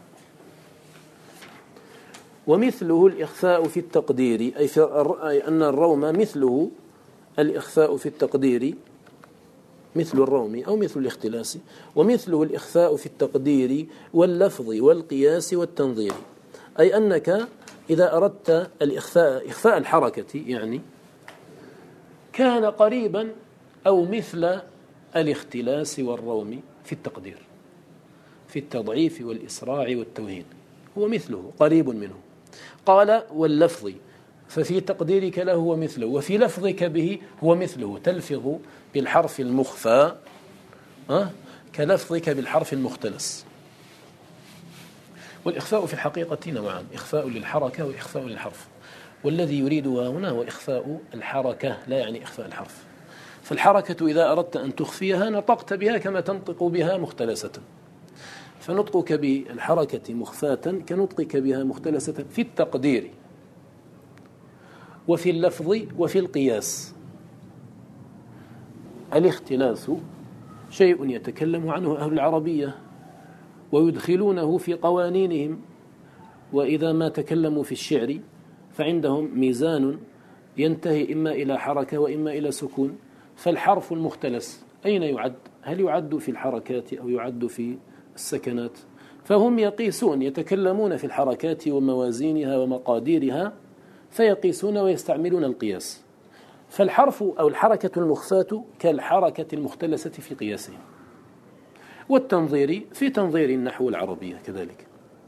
ومثله الإخفاء في التقدير، أي أن الروم مثله الإخفاء في التقدير، مثل الروم أو مثل الاختلاس، ومثله الإخفاء في التقدير واللفظ والقياس والتنظير. أي أنك إذا أردت إخفاء الحركة يعني كان قريبا أو مثل الاختلاس والروم في التقدير، في التضعيف والإسراع والتوهين، هو مثله قريب منه. قال: واللفظ، ففي تقديرك له هو مثله، وفي لفظك به هو مثله. تلفظ بالحرف المخفى كلفظك بالحرف المختلس. والإخفاء في الحقيقة نوعان: إخفاء للحركة وإخفاء للحرف. والذي يريدها هنا هو إخفاء الحركة، لا يعني إخفاء الحرف. فالحركة إذا أردت أن تخفيها نطقت بها كما تنطق بها مختلسة، فنطقك بالحركة مخفاة كنطقك بها مختلسة في التقدير وفي اللفظ وفي القياس. الاختلاس شيء يتكلم عنه أهل العربية ويدخلونه في قوانينهم، وإذا ما تكلموا في الشعر فعندهم ميزان ينتهي إما إلى حركة وإما إلى سكون. فالحرف المختلس أين يعد؟ هل يعد في الحركات أو يعد في السكنات؟ فهم يقيسون، يتكلمون في الحركات وموازينها ومقاديرها، فيقيسون ويستعملون القياس. فالحرف أو الحركة المخفاة كالحركة المختلسة في قياسهم، والتنظير في تنظير النحو العربية كذلك.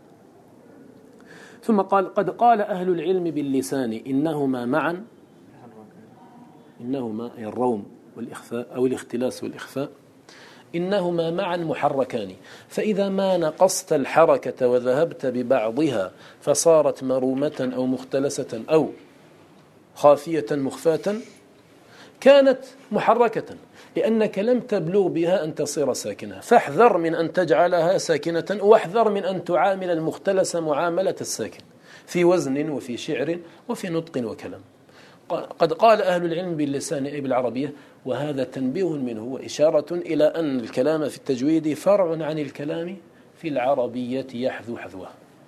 ثم قال: قد قال أهل العلم باللسان إنهما معا، إنهما الروم والإخفاء أو الاختلاس والإخفاء، إنهما معا محركان، فإذا ما نقصت الحركة وذهبت ببعضها فصارت مرومة أو مختلسة أو خافية مخفاة كانت محركة، لأنك لم تبلغ بها أن تصير ساكنة. فاحذر من أن تجعلها ساكنة، واحذر من أن تعامل المختلس معاملة الساكن في وزن وفي شعر وفي نطق وكلام. قد قال أهل العلم باللسان أي بالعربية، وهذا تنبيه منه وإشارة إلى أن الكلام في التجويد فرع عن الكلام في العربية يحذو حذوه.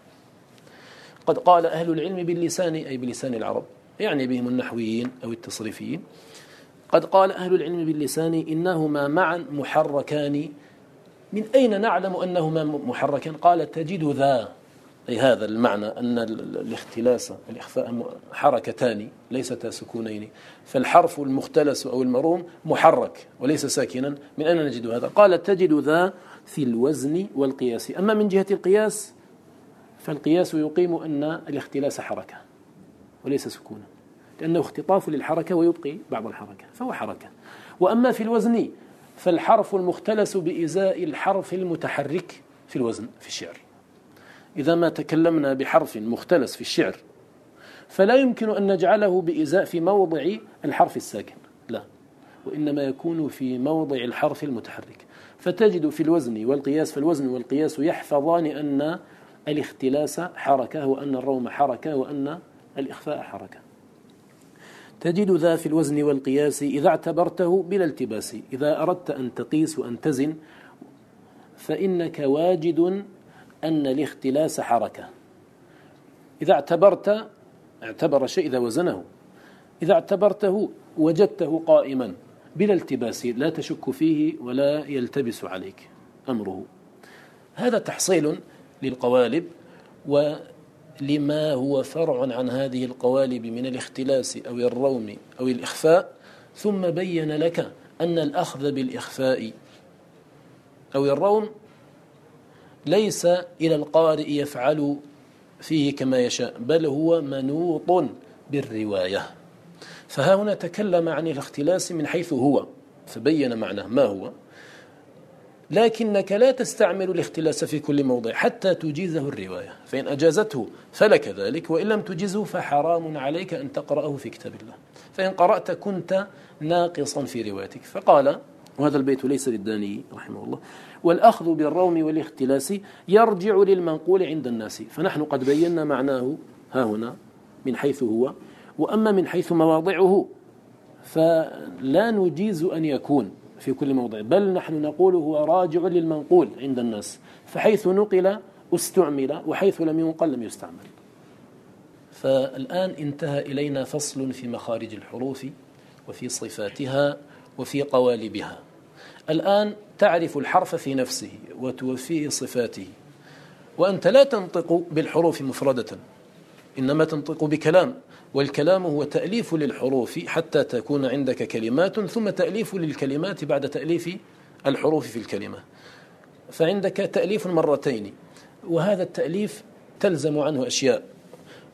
قد قال أهل العلم باللسان أي بلسان العرب، يعني بهم النحويين أو التصريفيين. قد قال أهل العلم باللسان إنهما معا محركان. من أين نعلم أنهما محركان؟ قال: تجد ذا، أي هذا المعنى أن الاختلاس والإخفاء حركتان ليستا سكونين، فالحرف المختلس أو المروم محرك وليس ساكنا. من أين نجد هذا؟ قال: تجد ذا في الوزن والقياس. أما من جهة القياس فالقياس يقيم أن الاختلاس حركة وليس سكونا، لأنه اختطاف للحركة ويبقي بعض الحركة فهو حركة. وأما في الوزن فالحرف المختلس بإزاء الحرف المتحرك في الوزن في الشعر. إذا ما تكلمنا بحرف مختلس في الشعر فلا يمكن أن نجعله بإزاء في موضع الحرف الساكن، لا، وإنما يكون في موضع الحرف المتحرك. فتجد في الوزن والقياس، فالوزن والقياس يحفظان أن الاختلاس حركة وأن الروم حركة وأن الإخفاء حركة. تجد ذا في الوزن والقياس إذا اعتبرته بلا التباس. إذا أردت أن تقيس وأن تزن فإنك واجد أن الاختلاس حركة. إذا اعتبر شيء إذا وزنه، إذا اعتبرته وجدته قائما بلا التباس، لا تشك فيه ولا يلتبس عليك أمره. هذا تحصيل للقوالب ولما هو فرع عن هذه القوالب من الاختلاس أو الروم أو الإخفاء. ثم بين لك أن الأخذ بالإخفاء أو الروم ليس إلى القارئ يفعل فيه كما يشاء، بل هو منوط بالرواية. فها هنا تكلم عن الاختلاس من حيث هو، فبين معناه ما هو، لكنك لا تستعمل الاختلاس في كل موضع حتى تجيزه الرواية، فإن أجازته فلك ذلك، وإن لم تجزه فحرام عليك أن تقرأه في كتاب الله، فإن قرأت كنت ناقصا في روايتك. فقال، وهذا البيت ليس للداني رحمه الله: والأخذ بالروم والاختلاس يرجع للمنقول عند الناس. فنحن قد بينا معناه ها هنا من حيث هو، وأما من حيث مواضعه فلا نجيز أن يكون في كل موضع، بل نحن نقول هو راجع للمنقول عند الناس، فحيث نقل استعمل وحيث لم ينقل لم يستعمل. فالآن انتهى إلينا فصل في مخارج الحروف وفي صفاتها وفي قوالبها. الآن تعرف الحرف في نفسه وتوفيه صفاته، وأنت لا تنطق بالحروف مفردة، إنما تنطق بكلام، والكلام هو تأليف للحروف حتى تكون عندك كلمات، ثم تأليف للكلمات بعد تأليف الحروف في الكلمة. فعندك تأليف مرتين، وهذا التأليف تلزم عنه أشياء،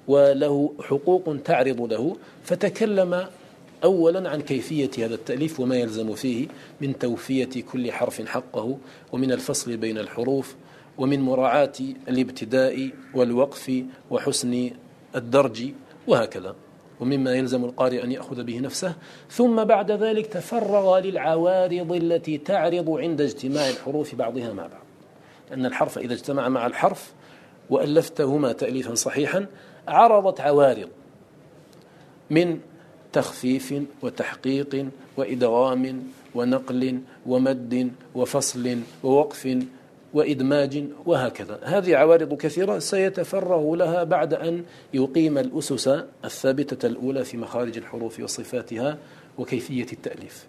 وله حقوق تعرض له، فتكلم أولا عن كيفية هذا التأليف وما يلزم فيه من توفية كل حرف حقه، ومن الفصل بين الحروف، ومن مراعاة الابتداء والوقف وحسن الدرج وهكذا، ومما يلزم القارئ أن يأخذ به نفسه. ثم بعد ذلك تفرغ للعوارض التي تعرض عند اجتماع الحروف بعضها مع بعض، لأن الحرف إذا اجتمع مع الحرف وألفتهما تأليفا صحيحا عرضت عوارض من تخفيف وتحقيق وإدغام ونقل ومد وفصل ووقف وإدماج وهكذا. هذه عوارض كثيرة سيتفرغ لها بعد أن يقيم الأسس الثابتة الأولى في مخارج الحروف وصفاتها وكيفية التأليف.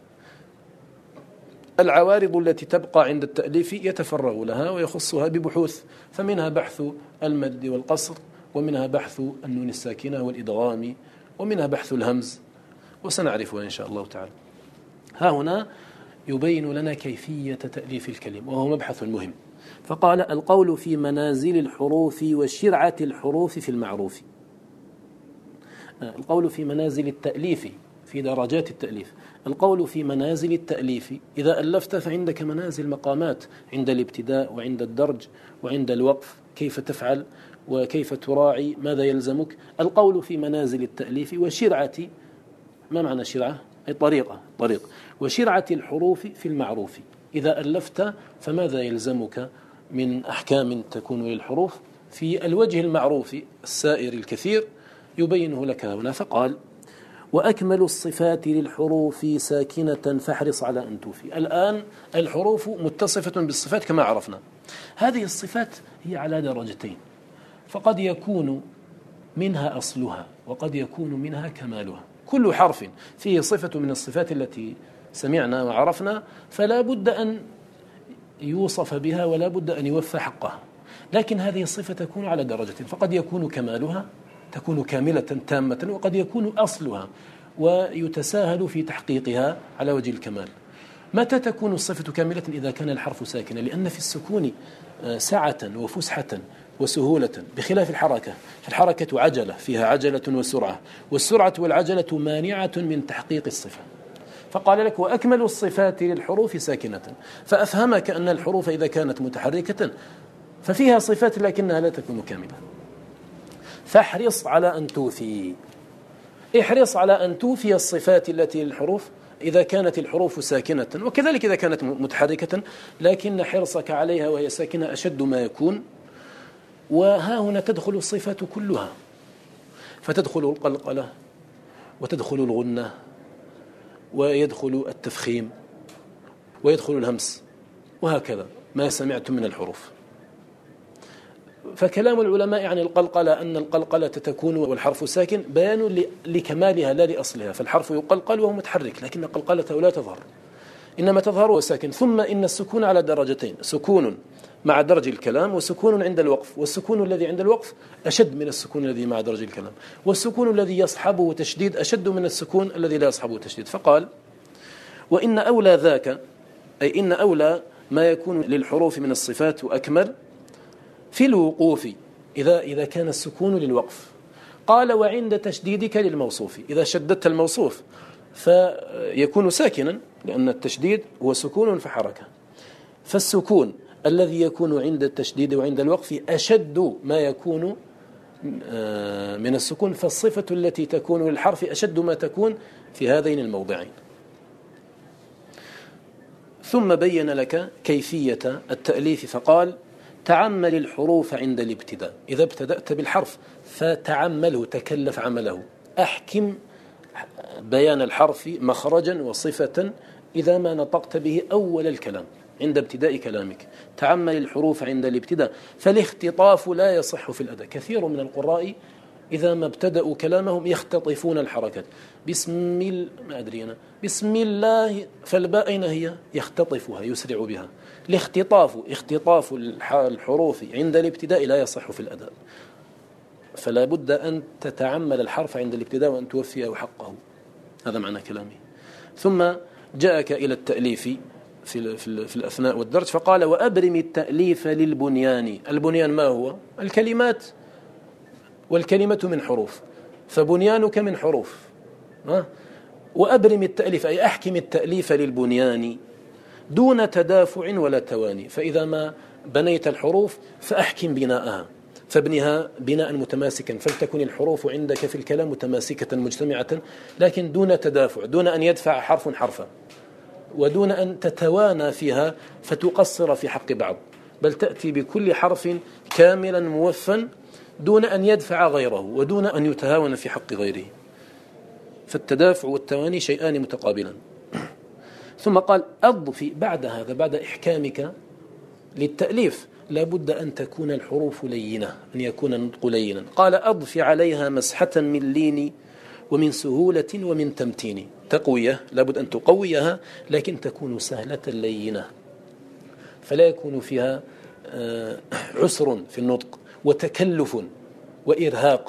العوارض التي تبقى عند التأليف يتفرغ لها ويخصها ببحوث، فمنها بحث المد والقصر، ومنها بحث النون الساكنة والإدغام، ومنها بحث الهمز، وسنعرفها إن شاء الله تعالى. ها هنا يبين لنا كيفية تأليف الكلم، وهو مبحث مهم. فقال: القول في منازل الحروف وشرعة الحروف في المعروف. القول في منازل التأليف، في درجات التأليف. القول في منازل التأليف: إذا ألفت فعندك منازل، مقامات، عند الابتداء وعند الدرج وعند الوقف، كيف تفعل وكيف تراعي، ماذا يلزمك. القول في منازل التأليف وشرعة، ما معنى شرعة؟ أي طريق. وشرعة الحروف في المعروف: إذا ألفت فماذا يلزمك من أحكام تكون للحروف في الوجه المعروف السائر الكثير، يبينه لك هنا. فقال: وأكمل الصفات للحروف ساكنة فاحرص على أن توفي. الآن الحروف متصفة بالصفات كما عرفنا. هذه الصفات هي على درجتين، فقد يكون منها أصلها وقد يكون منها كمالها. كل حرف فيه صفة من الصفات التي سمعنا وعرفنا، فلا بد أن يوصف بها ولا بد أن يوفى حقها. لكن هذه الصفة تكون على درجة، فقد يكون كمالها، تكون كاملة تامة، وقد يكون أصلها ويتساهل في تحقيقها على وجه الكمال. متى تكون الصفة كاملة؟ إذا كان الحرف ساكنا، لأن في السكون سعة وفسحة وسهولة، بخلاف الحركة. الحركة عجلة، فيها عجلة وسرعة، والسرعة والعجلة مانعة من تحقيق الصفة. فقال لك: وأكمل الصفات للحروف ساكنة. فأفهمك أن الحروف إذا كانت متحركة ففيها صفات لكنها لا تكون كاملة. فاحرص على أن توفي، احرص على أن توفي الصفات التي للحروف إذا كانت الحروف ساكنة، وكذلك إذا كانت متحركة، لكن حرصك عليها وهي ساكنة أشد ما يكون. وها هنا تدخل الصفات كلها، فتدخل القلقلة وتدخل الغنة ويدخل التفخيم ويدخل الهمس، وهكذا ما سمعتم من الحروف. فكلام العلماء عن القلقلة أن القلقلة تكون والحرف ساكن بيان لكمالها لا لأصلها. فالحرف يقلقل وهو متحرك، لكن قلقلته لا تظهر، إنما تظهر وهو ساكن. ثم إن السكون على درجتين: سكون مع درج الكلام، وسكون عند الوقف. والسكون الذي عند الوقف أشد من السكون الذي مع درج الكلام، والسكون الذي يصحبه تشديد أشد من السكون الذي لا يصحبه تشديد. فقال: وإن أولى ذاك، أي إن أولى ما يكون للحروف من الصفات وأكمل في الوقوف إذا كان السكون للوقف. قال: وعند تشديدك للموصوف، إذا شددت الموصوف فيكون ساكنا، لأن التشديد هو سكون فحركة. فالسكون الذي يكون عند التشديد وعند الوقف أشد ما يكون من السكون، فالصفة التي تكون للحرف أشد ما تكون في هذين الموضعين. ثم بين لك كيفية التأليف، فقال: تعمل الحروف عند الابتداء. إذا ابتدأت بالحرف فتعمله، تكلف عمله، أحكم بيان الحرف مخرجا وصفة إذا ما نطقت به أول الكلام عند ابتداء كلامك. تعمل الحروف عند الابتداء، فالاختطاف لا يصح في الأداء. كثير من القراء إذا ما ابتدأوا كلامهم يختطفون الحركات. بسم الله، فالباء أين هي؟ يختطفها، يسرع بها. اختطاف الحروف عند الابتداء لا يصح في الأداء، فلا بد أن تتعمل الحرف عند الابتداء وأن توفيه حقه. هذا معنى كلامي. ثم جاءك إلى التأليف في الأثناء والدرج، فقال: وأبرم التأليف للبنيان. البنيان ما هو؟ الكلمات والكلمة من حروف، فبنيانك من حروف. وأبرم التأليف أي أحكم التأليف للبنيان دون تدافع ولا تواني. فإذا ما بنيت الحروف فأحكم بناءها، فابنها بناء متماسكا، فلتكن الحروف عندك في الكلام متماسكة مجتمعة، لكن دون تدافع، دون أن يدفع حرف حرفا، ودون أن تتوانى فيها فتقصر في حق بعض، بل تأتي بكل حرف كاملا موفا دون أن يدفع غيره ودون أن يتهاون في حق غيره. فالتدافع والتواني شيئان متقابلان. ثم قال أضف بعد هذا، بعد إحكامك للتأليف لابد أن تكون الحروف لينة، أن يكون النطق لينا. قال أضف عليها مسحة من لين ومن سهولة ومن تمتين. تقوية، لابد أن تقويها، لكن تكون سهلة لينة، فلا يكون فيها عسر في النطق وتكلف وإرهاق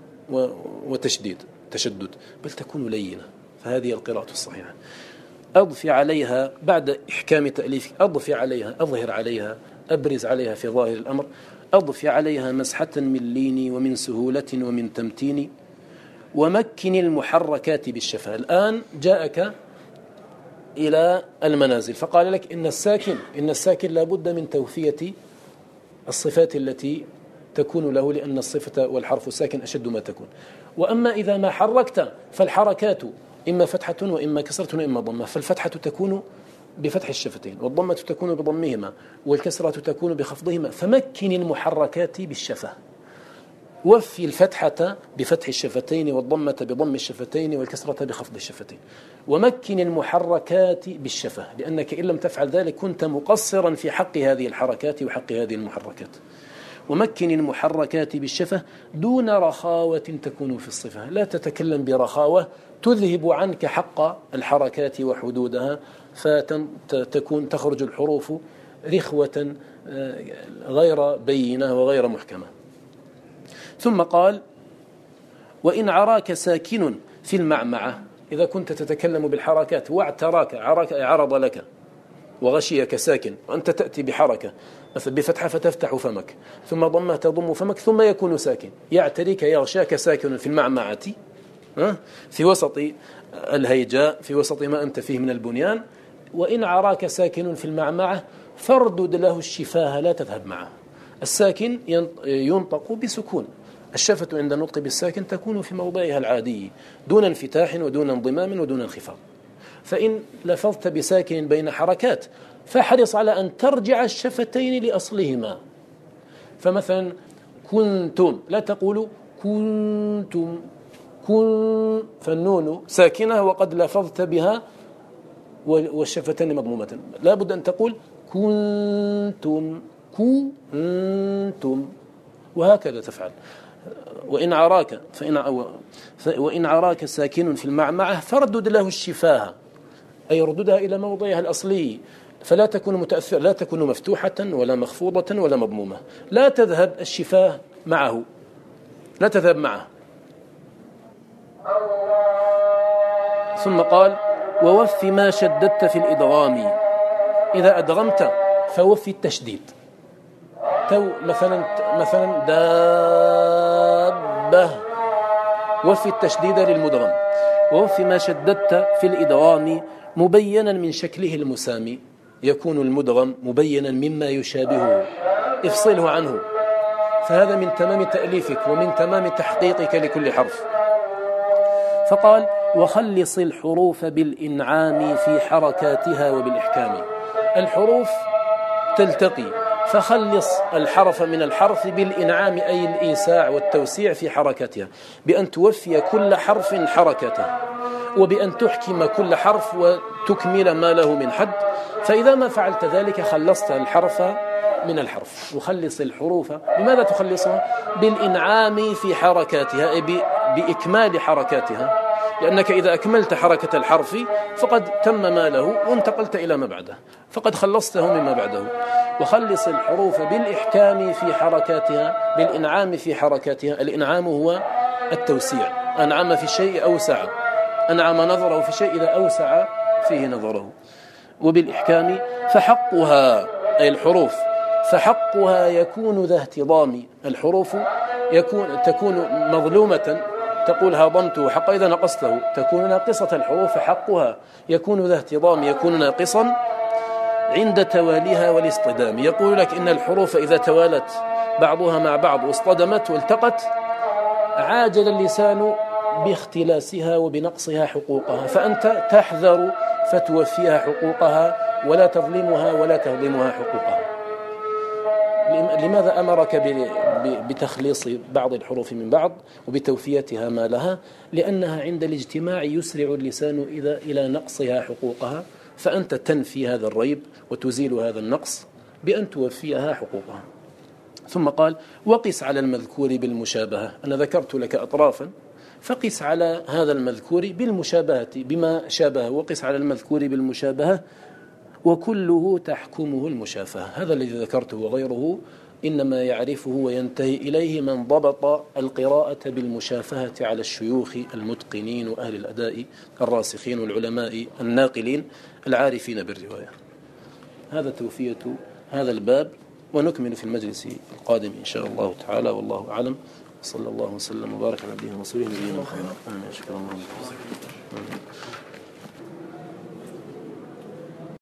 تشدد، بل تكون لينة. فهذه القراءة الصحيحة. أضف عليها بعد إحكام تأليفك، أضف عليها، أظهر عليها، أبرز عليها في ظاهر الأمر. أضف عليها مسحة من لين ومن سهولة ومن تمتين ومكن المحركات بالشفة. الآن جاءك إلى المنازل فقال لك إن الساكن لابد من توفية الصفات التي تكون له، لأن الصفة والحرف الساكن أشد ما تكون. وأما إذا ما حركت فالحركات إما فتحة وإما كسرة وإما ضمة، فالفتحة تكون بفتح الشفتين، والضمة تكون بضمهما، والكسرة تكون بخفضهما. فمكن المحركات بالشفة، وفي الفتحة بفتح الشفتين، والضمة بضم الشفتين، والكسرة بخفض الشفتين. ومكن المحركات بالشفة، لأنك إن لم تفعل ذلك كنت مقصرا في حق هذه الحركات وحق هذه المحركات. ومكن المحركات بالشفة دون رخاوة تكون في الصفة، لا تتكلم برخاوة تذهب عنك حق الحركات وحدودها، فتكون تخرج الحروف رخوة غير بينة وغير محكمة. ثم قال وإن عراك ساكن في المعمعة، إذا كنت تتكلم بالحركات واعتراك، عرض لك وغشيك ساكن، وأنت تأتي بحركة مثلا بفتحة فتفتح فمك، ثم ضمة تضم فمك، ثم يكون ساكن، يعتريك يغشاك ساكن في المعمعة، في وسط الهيجاء، في وسط ما أنت فيه من البنيان. وإن عراك ساكن في المعمعة فاردد له الشفاه لا تذهب معه. الساكن ينطق بسكون، الشفة عند النطق بالساكن تكون في موضعها العادي دون انفتاح ودون انضمام ودون انخفاض. فإن لفظت بساكن بين حركات فحرص على أن ترجع الشفتين لأصلهما. فمثلا كنتم لا تقول كنتم، فالنون ساكنة وقد لفظت بها والشفتين مضمومة، لا بد أن تقول كنتم، وهكذا تفعل. وإن عراك ساكن في المعمعة فاردد له الشفاه، أي رددها إلى موضعها الأصلي، فلا تكون متأثرة، لا تكون مفتوحة ولا مخفوضة ولا مضمومة، لا تذهب الشفاه معه، لا تذهب معه. ثم قال ووف ما شددت في الإدغام، إذا أدغمت فوفي التشديد. مثلا دابة، وفي التشديد للمدغم. ووفي ما شددت في الإدغام مبينا من شكله المسامي، يكون المدغم مبينا مما يشابهه، افصله عنه، فهذا من تمام تأليفك ومن تمام تحقيقك لكل حرف. فقال وخلص الحروف بالإنعام في حركاتها وبالإحكام. الحروف تلتقي، فخلص الحرف من الحرف بالإنعام، أي الإيساع والتوسيع في حركتها، بأن توفي كل حرف حركته، وبأن تحكم كل حرف وتكمل ما له من حد. فإذا ما فعلت ذلك خلصت الحرف من الحرف. وخلص الحروف، بماذا تخلصها؟ بالإنعام في حركاتها، أي بإكمال حركاتها، لأنك إذا أكملت حركة الحرف فقد تم ما له وانتقلت إلى ما بعده، فقد خلصته مما بعده. وخلص الحروف بالإحكام في حركاتها، بالإنعام في حركاتها. الإنعام هو التوسيع، أنعم في الشيء أوسع، أنعم نظره في الشيء إذا أوسع فيه نظره. وبالإحكام فحقها، أي الحروف، فحقها يكون ذا اهتضام. الحروف تكون مظلومة تقول هاضمته حقا، إذا نقصته تكون ناقصة الحروف حقها يكون ذا اهتضام، يكون ناقصا عند تواليها والاصطدام. يقول لك إن الحروف إذا توالت بعضها مع بعض واصطدمت والتقت عاجل اللسان باختلاسها وبنقصها حقوقها، فأنت تحذر فتوفيها حقوقها ولا تظلمها ولا تهضمها حقوقها. لماذا أمرك بتخليص بعض الحروف من بعض وبتوفيتها ما لها؟ لأنها عند الاجتماع يسرع اللسان إلى نقصها حقوقها، فأنت تنفي هذا الريب وتزيل هذا النقص بأن توفيها حقوقها. ثم قال وقس على المذكور بالمشابهة. أنا ذكرت لك أطرافا، فقس على هذا المذكور بالمشابهة بما شابه، وقس على المذكور بالمشابهة وكله تحكمه المشافهة. هذا الذي ذكرته وغيره إنما يعرفه وينتهي إليه من ضبط القراءة بالمشافهة على الشيوخ المتقنين وأهل الأداء الراسخين والعلماء الناقلين العارفين بالرواية. هذا توفية هذا الباب، ونكمل في المجلس القادم إن شاء الله تعالى، والله أعلم. صلى الله وسلم وبارك على نبينا ورسوله نبينا محمد. شكرا الله.